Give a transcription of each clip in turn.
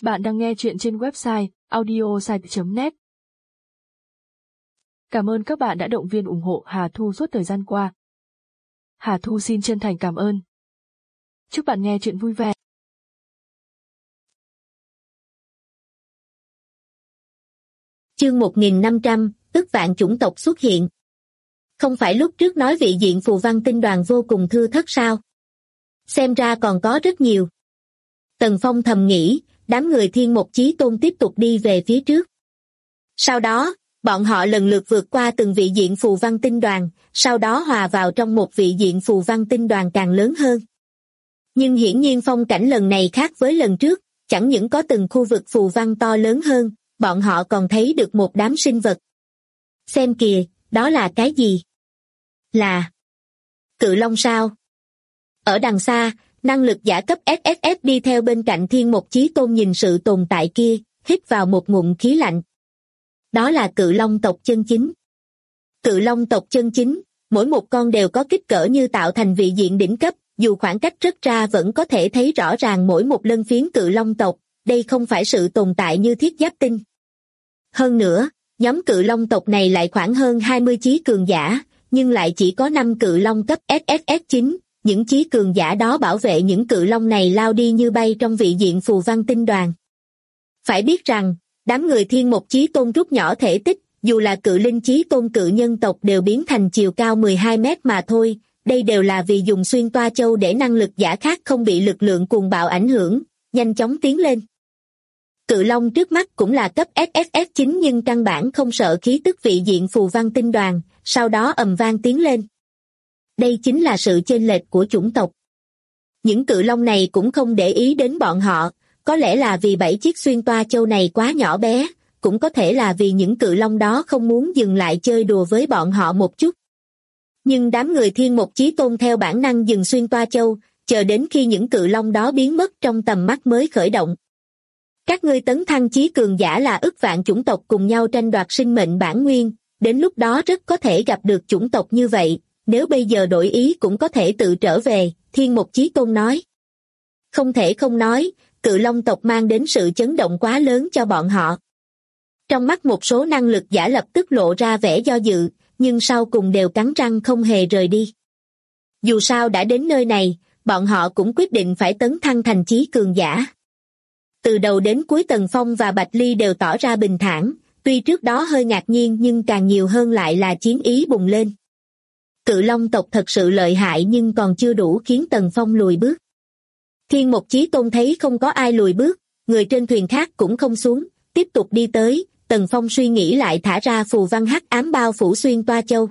Bạn đang nghe chuyện trên website audiosite.net. Cảm ơn các bạn đã động viên ủng hộ Hà Thu suốt thời gian qua. Hà Thu xin chân thành cảm ơn. Chúc bạn nghe chuyện vui vẻ. Chương 1500, ức vạn chủng tộc xuất hiện. Không phải lúc trước nói vị diện phù văn tinh đoàn vô cùng thưa thớt sao? Xem ra còn có rất nhiều. Tần Phong thầm nghĩ, đám người Thiên Mộc Chí Tôn tiếp tục đi về phía trước. Sau đó, bọn họ lần lượt vượt qua từng vị diện phù văn tinh đoàn, sau đó hòa vào trong một vị diện phù văn tinh đoàn càng lớn hơn. Nhưng hiển nhiên phong cảnh lần này khác với lần trước, chẳng những có từng khu vực phù văn to lớn hơn, bọn họ còn thấy được một đám sinh vật. Xem kìa, đó là cái gì? Là cự long sao? Ở đằng xa, năng lực giả cấp SSS đi theo bên cạnh Thiên Mộc Chí Tôn nhìn sự tồn tại kia, hít vào một ngụm khí lạnh. Đó là cự long tộc chân chính. Cự long tộc chân chính, mỗi một con đều có kích cỡ như tạo thành vị diện đỉnh cấp, dù khoảng cách rất ra vẫn có thể thấy rõ ràng mỗi một lân phiến cự long tộc, đây không phải sự tồn tại như thiết giáp tinh. Hơn nữa, nhóm cự long tộc này lại khoảng hơn 20 chí cường giả, nhưng lại chỉ có 5 cự long cấp SSS9, những chí cường giả đó bảo vệ những cự long này lao đi như bay trong vị diện phù văn tinh đoàn. Phải biết rằng, đám người Thiên Mộc Chí Tôn rút nhỏ thể tích, dù là cự linh chí tôn cự nhân tộc đều biến thành chiều cao 12 mét mà thôi, đây đều là vì dùng xuyên toa châu để năng lực giả khác không bị lực lượng cuồng bạo ảnh hưởng, nhanh chóng tiến lên. Cự long trước mắt cũng là cấp SSS9 nhưng căn bản không sợ khí tức vị diện phù văn tinh đoàn, sau đó ầm vang tiến lên. Đây chính là sự chênh lệch của chủng tộc. Những cự long này cũng không để ý đến bọn họ, có lẽ là vì 7 chiếc xuyên toa châu này quá nhỏ bé, cũng có thể là vì những cự long đó không muốn dừng lại chơi đùa với bọn họ một chút. Nhưng đám người Thiên Mộc Chí Tôn theo bản năng dừng xuyên toa châu, chờ đến khi những cự long đó biến mất trong tầm mắt mới khởi động. Các ngươi tấn thăng chí cường giả là ức vạn chủng tộc cùng nhau tranh đoạt sinh mệnh bản nguyên, đến lúc đó rất có thể gặp được chủng tộc như vậy, nếu bây giờ đổi ý cũng có thể tự trở về, Thiên Mộc Chí Tôn nói. Không thể không nói, cự long tộc mang đến sự chấn động quá lớn cho bọn họ. Trong mắt một số năng lực giả lập tức lộ ra vẻ do dự, nhưng sau cùng đều cắn răng không hề rời đi. Dù sao đã đến nơi này, bọn họ cũng quyết định phải tấn thăng thành chí cường giả. Từ đầu đến cuối Tần Phong và Bạch Ly đều tỏ ra bình thản, tuy trước đó hơi ngạc nhiên nhưng càng nhiều hơn lại là chiến ý bùng lên. Cự long tộc thật sự lợi hại nhưng còn chưa đủ khiến Tần Phong lùi bước. Thiên Mộc Chí Tôn thấy không có ai lùi bước, người trên thuyền khác cũng không xuống, tiếp tục đi tới, Tần Phong suy nghĩ lại thả ra phù văn hắc ám bao phủ xuyên toa châu.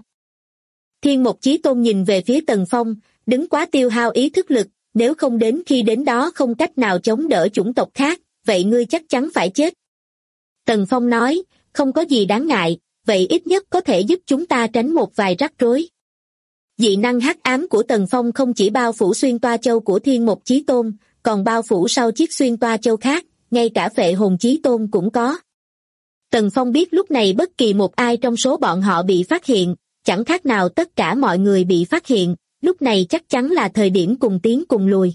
Thiên Mộc Chí Tôn nhìn về phía Tần Phong, đứng quá tiêu hao ý thức lực, nếu không đến khi đến đó không cách nào chống đỡ chủng tộc khác, vậy ngươi chắc chắn phải chết. Tần Phong nói, không có gì đáng ngại, vậy ít nhất có thể giúp chúng ta tránh một vài rắc rối. Dị năng hắc ám của Tần Phong không chỉ bao phủ xuyên toa châu của Thiên Mộc Chí Tôn, còn bao phủ sau chiếc xuyên toa châu khác, ngay cả Phệ Hồn Chí Tôn cũng có. Tần Phong biết lúc này bất kỳ một ai trong số bọn họ bị phát hiện, chẳng khác nào tất cả mọi người bị phát hiện, lúc này chắc chắn là thời điểm cùng tiến cùng lùi.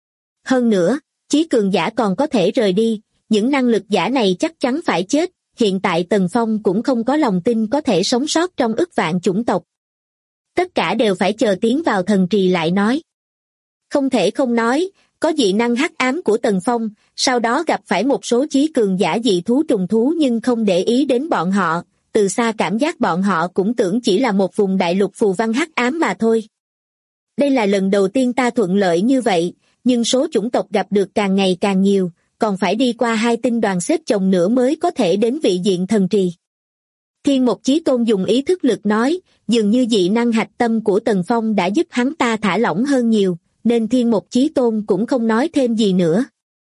Hơn nữa, chí cường giả còn có thể rời đi, những năng lực giả này chắc chắn phải chết, hiện tại Tần Phong cũng không có lòng tin có thể sống sót trong ức vạn chủng tộc. Tất cả đều phải chờ tiến vào thần trì lại nói. Không thể không nói, có dị năng hắc ám của Tần Phong, sau đó gặp phải một số chí cường giả dị thú trùng thú nhưng không để ý đến bọn họ, từ xa cảm giác bọn họ cũng tưởng chỉ là một vùng đại lục phù văn hắc ám mà thôi. Đây là lần đầu tiên ta thuận lợi như vậy, nhưng số chủng tộc gặp được càng ngày càng nhiều, còn phải đi qua 2 tinh đoàn xếp chồng nữa mới có thể đến vị diện thần trì. Thiên Mộc Chí Tôn dùng ý thức lực nói, dường như dị năng hạch tâm của Tần Phong đã giúp hắn ta thả lỏng hơn nhiều, nên Thiên Mộc Chí Tôn cũng không nói thêm gì nữa.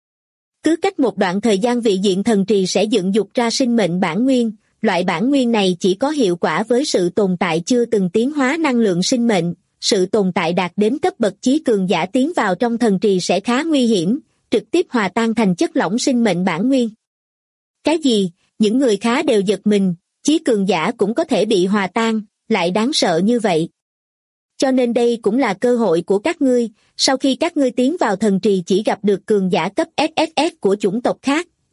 Cứ cách một đoạn thời gian vị diện thần trì sẽ dựng dục ra sinh mệnh bản nguyên, loại bản nguyên này chỉ có hiệu quả với sự tồn tại chưa từng tiến hóa năng lượng sinh mệnh, sự tồn tại đạt đến cấp bậc chí cường giả tiến vào trong thần trì sẽ khá nguy hiểm, trực tiếp hòa tan thành chất lỏng sinh mệnh bản nguyên. Cái gì? Những người khá đều giật mình, chí cường giả cũng có thể bị hòa tan, lại đáng sợ như vậy. Cho nên đây cũng là cơ hội của các ngươi, sau khi các ngươi tiến vào thần trì chỉ gặp được cường giả cấp SSS của chủng tộc khác,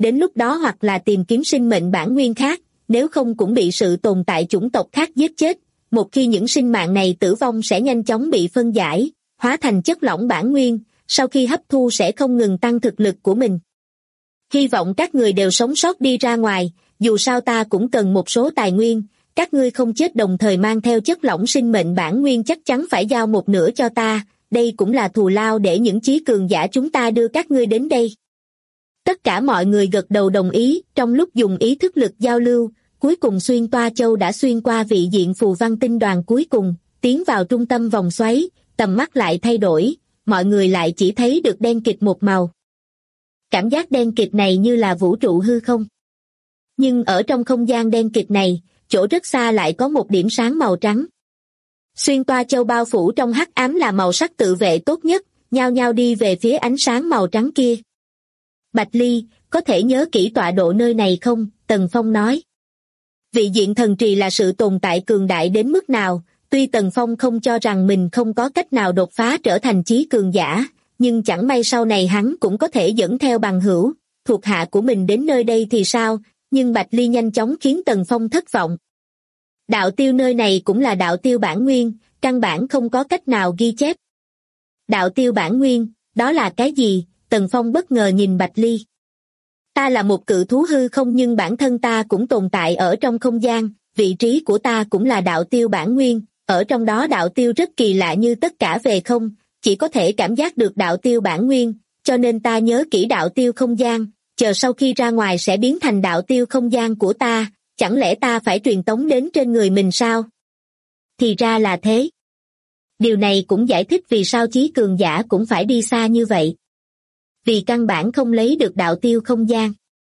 đến lúc đó hoặc là tìm kiếm sinh mệnh bản nguyên khác, nếu không cũng bị sự tồn tại chủng tộc khác giết chết. Một khi những sinh mạng này tử vong sẽ nhanh chóng bị phân giải, hóa thành chất lỏng bản nguyên, sau khi hấp thu sẽ không ngừng tăng thực lực của mình. Hy vọng các người đều sống sót đi ra ngoài, dù sao ta cũng cần một số tài nguyên, các ngươi không chết đồng thời mang theo chất lỏng sinh mệnh bản nguyên chắc chắn phải giao một nửa cho ta, đây cũng là thù lao để những chí cường giả chúng ta đưa các ngươi đến đây. Tất cả mọi người gật đầu đồng ý, trong lúc dùng ý thức lực giao lưu, cuối cùng xuyên toa châu đã xuyên qua vị diện phù văn tinh đoàn cuối cùng, tiến vào trung tâm vòng xoáy, tầm mắt lại thay đổi, mọi người lại chỉ thấy được đen kịt một màu. Cảm giác đen kịt này như là vũ trụ hư không. Nhưng ở trong không gian đen kịt này, chỗ rất xa lại có một điểm sáng màu trắng. Xuyên toa châu bao phủ trong hắc ám là màu sắc tự vệ tốt nhất, nhao nhao đi về phía ánh sáng màu trắng kia. Bạch Ly, có thể nhớ kỹ tọa độ nơi này không? Tần Phong nói. Vị diện thần trì là sự tồn tại cường đại đến mức nào, tuy Tần Phong không cho rằng mình không có cách nào đột phá trở thành chí cường giả, nhưng chẳng may sau này hắn cũng có thể dẫn theo bằng hữu, thuộc hạ của mình đến nơi đây thì sao, nhưng Bạch Ly nhanh chóng khiến Tần Phong thất vọng. Đạo tiêu nơi này cũng là đạo tiêu bản nguyên, căn bản không có cách nào ghi chép. Đạo tiêu bản nguyên, đó là cái gì? Tần Phong bất ngờ nhìn Bạch Ly. Ta là một cự thú hư không nhưng bản thân ta cũng tồn tại ở trong không gian, vị trí của ta cũng là đạo tiêu bản nguyên, ở trong đó đạo tiêu rất kỳ lạ như tất cả về không, chỉ có thể cảm giác được đạo tiêu bản nguyên, cho nên ta nhớ kỹ đạo tiêu không gian, chờ sau khi ra ngoài sẽ biến thành đạo tiêu không gian của ta, chẳng lẽ ta phải truyền tống đến trên người mình sao? Thì ra là thế. Điều này cũng giải thích vì sao chí cường giả cũng phải đi xa như vậy. Vì căn bản không lấy được đạo tiêu không gian.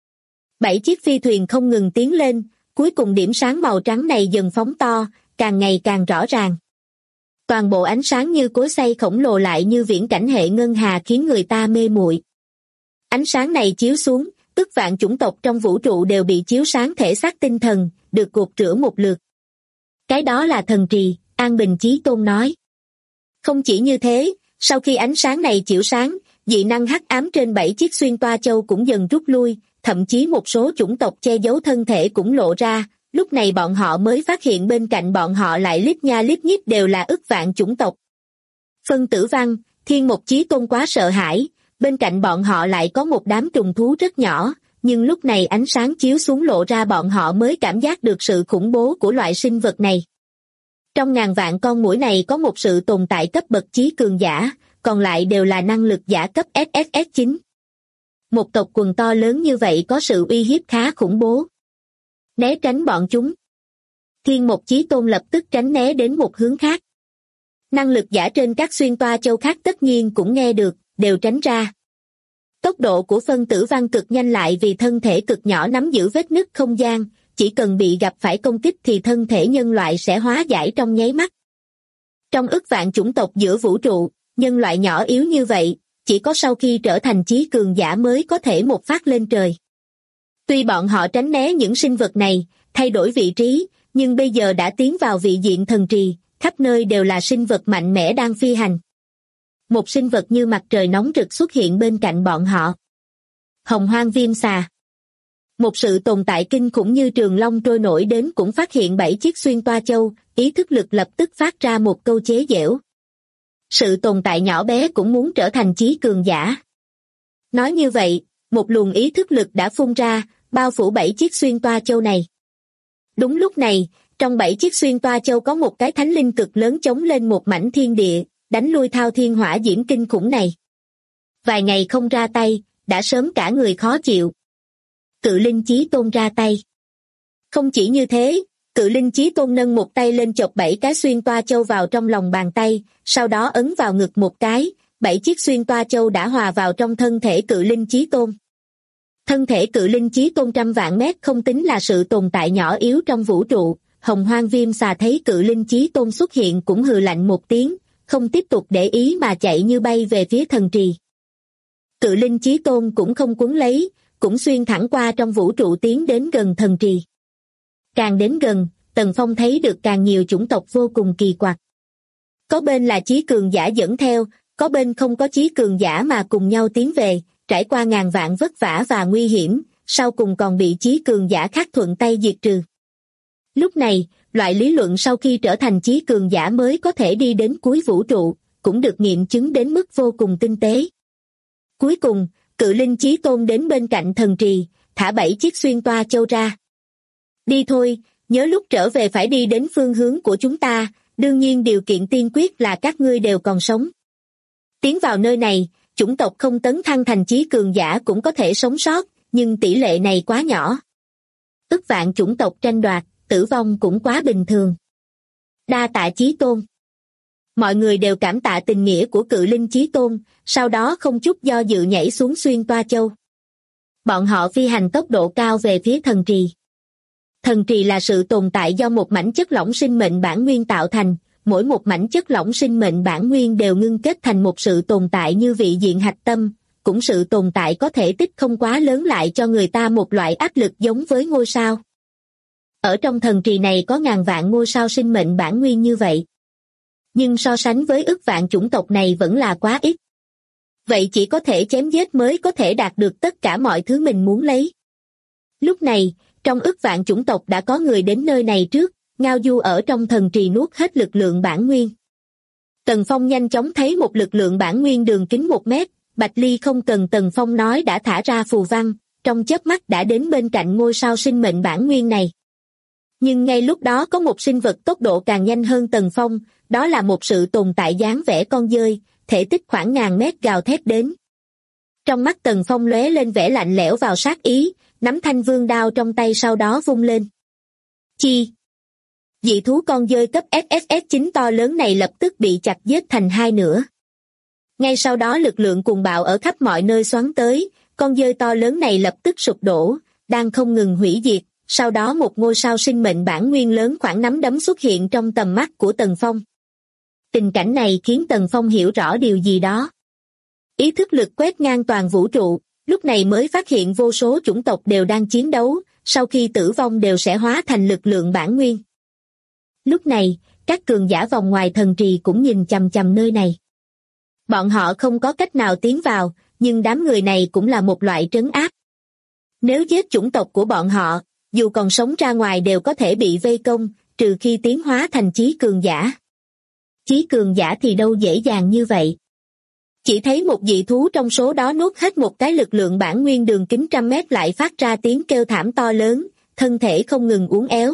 7 chiếc phi thuyền không ngừng tiến lên, cuối cùng điểm sáng màu trắng này dần phóng to, càng ngày càng rõ ràng. Toàn bộ ánh sáng như cối xay khổng lồ lại như viễn cảnh hệ ngân hà khiến người ta mê muội. Ánh sáng này chiếu xuống, ức vạn chủng tộc trong vũ trụ đều bị chiếu sáng thể xác tinh thần, được gột rửa một lượt. Cái đó là thần trì, An Bình Chí Tôn nói. Không chỉ như thế, sau khi ánh sáng này chiếu sáng, dị năng hắc ám trên 7 chiếc xuyên toa châu cũng dần rút lui, thậm chí một số chủng tộc che giấu thân thể cũng lộ ra, lúc này bọn họ mới phát hiện bên cạnh bọn họ lại lít nha lít nhít đều là ức vạn chủng tộc. Phân Tử Văn, Thiên Mộc Chí Tôn quá sợ hãi, bên cạnh bọn họ lại có một đám trùng thú rất nhỏ, nhưng lúc này ánh sáng chiếu xuống lộ ra bọn họ mới cảm giác được sự khủng bố của loại sinh vật này. Trong ngàn vạn con muỗi này có một sự tồn tại cấp bậc chí cường giả, còn lại đều là năng lực giả cấp SSS9. Một tộc quần to lớn như vậy có sự uy hiếp khá khủng bố. Né tránh bọn chúng. Thiên Mộc Chí Tôn lập tức tránh né đến một hướng khác. Năng lực giả trên các xuyên toa châu khác tất nhiên cũng nghe được, đều tránh ra. Tốc độ của Phân Tử Văn cực nhanh lại vì thân thể cực nhỏ nắm giữ vết nứt không gian, chỉ cần bị gặp phải công kích thì thân thể nhân loại sẽ hóa giải trong nháy mắt. Trong ức vạn chủng tộc giữa vũ trụ, nhân loại nhỏ yếu như vậy, chỉ có sau khi trở thành chí cường giả mới có thể một phát lên trời. Tuy bọn họ tránh né những sinh vật này, thay đổi vị trí, nhưng bây giờ đã tiến vào vị diện thần trì, khắp nơi đều là sinh vật mạnh mẽ đang phi hành. Một sinh vật như mặt trời nóng rực xuất hiện bên cạnh bọn họ. Hồng Hoang Viêm Xà. Một sự tồn tại kinh khủng như trường long trôi nổi đến cũng phát hiện 7 chiếc xuyên toa châu, ý thức lực lập tức phát ra một câu chế giễu. Sự tồn tại nhỏ bé cũng muốn trở thành chí cường giả. Nói như vậy, một luồng ý thức lực đã phun ra, bao phủ 7 chiếc xuyên toa châu này. Đúng lúc này, trong 7 chiếc xuyên toa châu có một cái thánh linh cực lớn chống lên một mảnh thiên địa, đánh lui thao thiên hỏa diễm kinh khủng này. Vài ngày không ra tay, đã sớm cả người khó chịu. Cự Linh Chí Tôn ra tay. Không chỉ như thế, Cự Linh Chí Tôn nâng một tay lên chộp 7 cái xuyên toa châu vào trong lòng bàn tay, sau đó ấn vào ngực một cái, 7 chiếc xuyên toa châu đã hòa vào trong thân thể Cự Linh Chí Tôn. Thân thể Cự Linh Chí Tôn trăm vạn mét không tính là sự tồn tại nhỏ yếu trong vũ trụ. Hồng Hoang Viêm Xà thấy Cự Linh Chí Tôn xuất hiện cũng hừ lạnh một tiếng, không tiếp tục để ý mà chạy như bay về phía thần trì. Cự Linh Chí Tôn cũng không cuốn lấy, cũng xuyên thẳng qua trong vũ trụ tiến đến gần thần trì. Càng đến gần, Tần Phong thấy được càng nhiều chủng tộc vô cùng kỳ quặc. Có bên là chí cường giả dẫn theo, có bên không có chí cường giả mà cùng nhau tiến về, trải qua ngàn vạn vất vả và nguy hiểm, sau cùng còn bị chí cường giả khác thuận tay diệt trừ. Lúc này, loại lý luận sau khi trở thành chí cường giả mới có thể đi đến cuối vũ trụ, cũng được nghiệm chứng đến mức vô cùng tinh tế. Cuối cùng, Cự Linh Chí Tôn đến bên cạnh thần trì, thả 7 chiếc xuyên toa châu ra. Đi thôi, nhớ lúc trở về phải đi đến phương hướng của chúng ta, đương nhiên điều kiện tiên quyết là các ngươi đều còn sống. Tiến vào nơi này, chủng tộc không tấn thăng thành chí cường giả cũng có thể sống sót, nhưng tỷ lệ này quá nhỏ. Ức vạn chủng tộc tranh đoạt, tử vong cũng quá bình thường. Đa tạ Chí Tôn. Mọi người đều cảm tạ tình nghĩa của Cự Linh Chí Tôn, sau đó không chút do dự nhảy xuống xuyên toa châu. Bọn họ phi hành tốc độ cao về phía thần trì. Thần trì là sự tồn tại do một mảnh chất lỏng sinh mệnh bản nguyên tạo thành, mỗi một mảnh chất lỏng sinh mệnh bản nguyên đều ngưng kết thành một sự tồn tại như vị diện hạch tâm, cũng sự tồn tại có thể tích không quá lớn lại cho người ta một loại áp lực giống với ngôi sao. Ở trong thần trì này có ngàn vạn ngôi sao sinh mệnh bản nguyên như vậy. Nhưng so sánh với ức vạn chủng tộc này vẫn là quá ít. Vậy chỉ có thể chém giết mới có thể đạt được tất cả mọi thứ mình muốn lấy. Lúc này, trong ức vạn chủng tộc đã có người đến nơi này trước, ngao du ở trong thần trì nuốt hết lực lượng bản nguyên. Tần Phong nhanh chóng thấy một lực lượng bản nguyên đường kính 1 mét, Bạch Ly không cần Tần Phong nói đã thả ra phù văn, trong chớp mắt đã đến bên cạnh ngôi sao sinh mệnh bản nguyên này. Nhưng ngay lúc đó có một sinh vật tốc độ càng nhanh hơn Tần Phong, đó là một sự tồn tại dáng vẻ con dơi, thể tích khoảng ngàn mét gào thét đến. Trong mắt Tần Phong lóe lên vẻ lạnh lẽo vào sát ý, nắm thanh vương đao trong tay sau đó vung lên. Chi! Dị thú con dơi cấp SSS9 to lớn này lập tức bị chặt giết thành hai nửa. Ngay sau đó lực lượng cuồng bạo ở khắp mọi nơi xoắn tới, con dơi to lớn này lập tức sụp đổ, đang không ngừng hủy diệt, sau đó một ngôi sao sinh mệnh bản nguyên lớn khoảng nắm đấm xuất hiện trong tầm mắt của Tần Phong. Tình cảnh này khiến Tần Phong hiểu rõ điều gì đó. Ý thức lực quét ngang toàn vũ trụ, lúc này mới phát hiện vô số chủng tộc đều đang chiến đấu, sau khi tử vong đều sẽ hóa thành lực lượng bản nguyên. Lúc này, các cường giả vòng ngoài thần trì cũng nhìn chằm chằm nơi này. Bọn họ không có cách nào tiến vào, nhưng đám người này cũng là một loại trấn áp. Nếu giết chủng tộc của bọn họ, dù còn sống ra ngoài đều có thể bị vây công, trừ khi tiến hóa thành chí cường giả. Chí cường giả thì đâu dễ dàng như vậy. Chỉ thấy một dị thú trong số đó nuốt hết một cái lực lượng bản nguyên đường kính 100 mét lại phát ra tiếng kêu thảm to lớn, thân thể không ngừng uốn éo.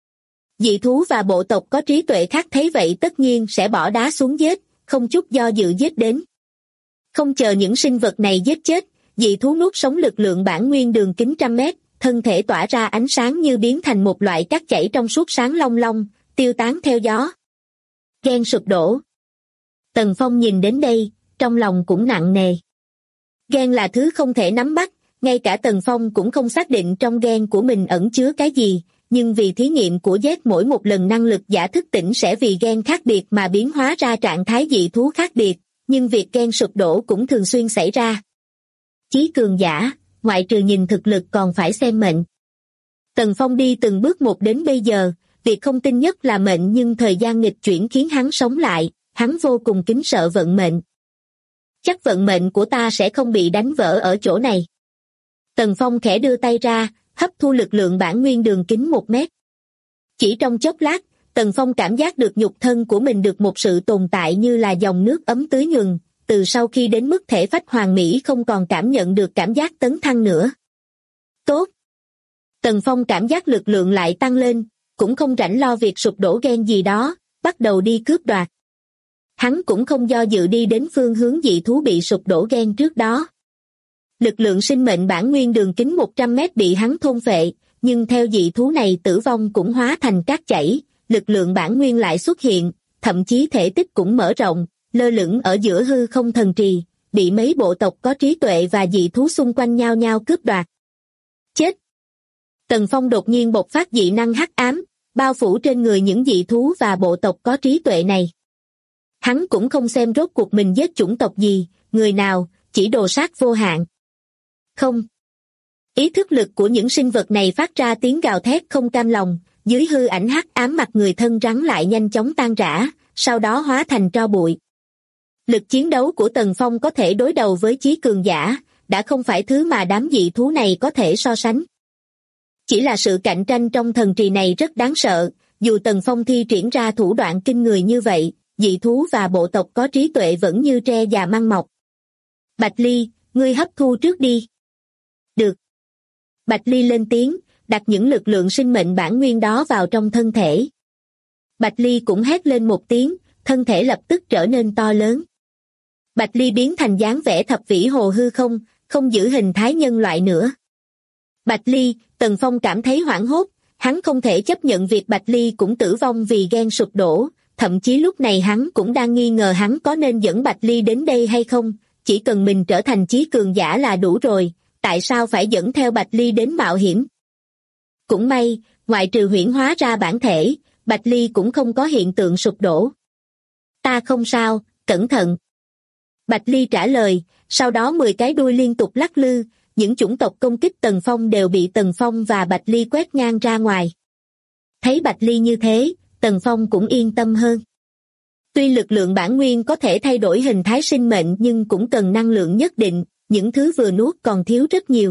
Dị thú và bộ tộc có trí tuệ khác thấy vậy tất nhiên sẽ bỏ đá xuống giết, không chút do dự giết đến. Không chờ những sinh vật này giết chết, dị thú nuốt sống lực lượng bản nguyên đường kính 100 mét, thân thể tỏa ra ánh sáng như biến thành một loại cát chảy trong suốt sáng long lông, tiêu tán theo gió. Ghen sụp đổ. Tần Phong nhìn đến đây, trong lòng cũng nặng nề. Ghen là thứ không thể nắm bắt, ngay cả Tần Phong cũng không xác định trong ghen của mình ẩn chứa cái gì, nhưng vì thí nghiệm của Z mỗi một lần năng lực giả thức tỉnh sẽ vì ghen khác biệt mà biến hóa ra trạng thái dị thú khác biệt, nhưng việc ghen sụp đổ cũng thường xuyên xảy ra. Chí cường giả, ngoại trừ nhìn thực lực còn phải xem mệnh. Tần Phong đi từng bước một đến bây giờ, việc không tin nhất là mệnh nhưng thời gian nghịch chuyển khiến hắn sống lại, hắn vô cùng kính sợ vận mệnh. Chắc vận mệnh của ta sẽ không bị đánh vỡ ở chỗ này. Tần Phong khẽ đưa tay ra, hấp thu lực lượng bản nguyên đường kính 1 mét. Chỉ trong chốc lát, Tần Phong cảm giác được nhục thân của mình được một sự tồn tại như là dòng nước ấm tưới nhuần, từ sau khi đến mức thể phách hoàn mỹ không còn cảm nhận được cảm giác tấn thăng nữa. Tốt! Tần Phong cảm giác lực lượng lại tăng lên, cũng không rảnh lo việc sụp đổ ghen gì đó, bắt đầu đi cướp đoạt. Hắn cũng không do dự đi đến phương hướng dị thú bị sụp đổ ghen trước đó. Lực lượng sinh mệnh bản nguyên đường kính 100 mét bị hắn thôn phệ, nhưng theo dị thú này tử vong cũng hóa thành cát chảy, lực lượng bản nguyên lại xuất hiện, thậm chí thể tích cũng mở rộng, lơ lửng ở giữa hư không thần trì, bị mấy bộ tộc có trí tuệ và dị thú xung quanh nhau nhau cướp đoạt. Chết! Tần Phong đột nhiên bộc phát dị năng hắc ám, bao phủ trên người những dị thú và bộ tộc có trí tuệ này. Hắn cũng không xem rốt cuộc mình giết chủng tộc gì, người nào, chỉ đồ sát vô hạn. Không. Ý thức lực của những sinh vật này phát ra tiếng gào thét không cam lòng, dưới hư ảnh hắc ám mặt người thân rắn lại nhanh chóng tan rã, sau đó hóa thành tro bụi. Lực chiến đấu của Tần Phong có thể đối đầu với chí cường giả, đã không phải thứ mà đám dị thú này có thể so sánh. Chỉ là sự cạnh tranh trong thần trì này rất đáng sợ, dù Tần Phong thi triển ra thủ đoạn kinh người như vậy, dị thú và bộ tộc có trí tuệ vẫn như tre già măng mọc. Bạch Ly, ngươi hấp thu trước đi. Được. Bạch Ly lên tiếng, đặt những lực lượng sinh mệnh bản nguyên đó vào trong thân thể. Bạch Ly cũng hét lên một tiếng, thân thể lập tức trở nên to lớn. Bạch Ly biến thành dáng vẻ thập vĩ hồ hư không, không giữ hình thái nhân loại nữa. Bạch Ly, Tần Phong cảm thấy hoảng hốt, hắn không thể chấp nhận việc Bạch Ly cũng tử vong vì ghen sụp đổ, thậm chí lúc này hắn cũng đang nghi ngờ hắn có nên dẫn Bạch Ly đến đây hay không, chỉ cần mình trở thành chí cường giả là đủ rồi, tại sao phải dẫn theo Bạch Ly đến mạo hiểm? Cũng may, ngoại trừ huyễn hóa ra bản thể, Bạch Ly cũng không có hiện tượng sụp đổ. Ta không sao, cẩn thận. Bạch Ly trả lời, sau đó 10 cái đuôi liên tục lắc lư, những chủng tộc công kích Tần Phong đều bị Tần Phong và Bạch Ly quét ngang ra ngoài. Thấy Bạch Ly như thế, Tần Phong cũng yên tâm hơn. Tuy lực lượng bản nguyên có thể thay đổi hình thái sinh mệnh nhưng cũng cần năng lượng nhất định, những thứ vừa nuốt còn thiếu rất nhiều.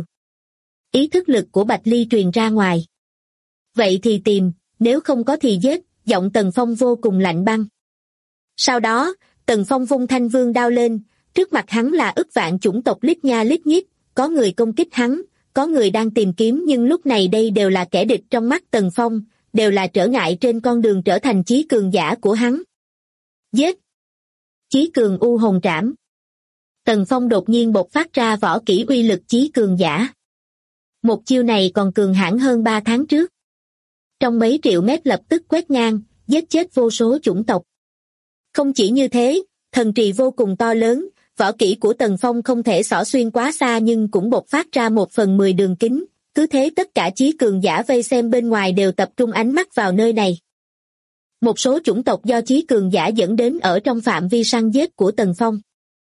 Ý thức lực của Bạch Ly truyền ra ngoài. Vậy thì tìm, nếu không có thì giết, giọng Tần Phong vô cùng lạnh băng. Sau đó, Tần Phong vung thanh vương đao lên, trước mặt hắn là ức vạn chủng tộc lít nha lít nhít, có người công kích hắn, có người đang tìm kiếm nhưng lúc này đây đều là kẻ địch trong mắt Tần Phong, đều là trở ngại trên con đường trở thành chí cường giả của hắn. Giết! Chí cường u hồn trảm. Tần Phong đột nhiên bộc phát ra võ kỹ uy lực chí cường giả. Một chiêu này còn cường hãn hơn 3 tháng trước. Trong mấy triệu mét lập tức quét ngang, giết chết vô số chủng tộc. Không chỉ như thế, thần trì vô cùng to lớn, võ kỹ của Tần Phong không thể xỏ xuyên quá xa nhưng cũng bộc phát ra 1/10 đường kính, cứ thế tất cả chí cường giả vây xem bên ngoài đều tập trung ánh mắt vào nơi này. Một số chủng tộc do chí cường giả dẫn đến ở trong phạm vi săn giết của Tần Phong.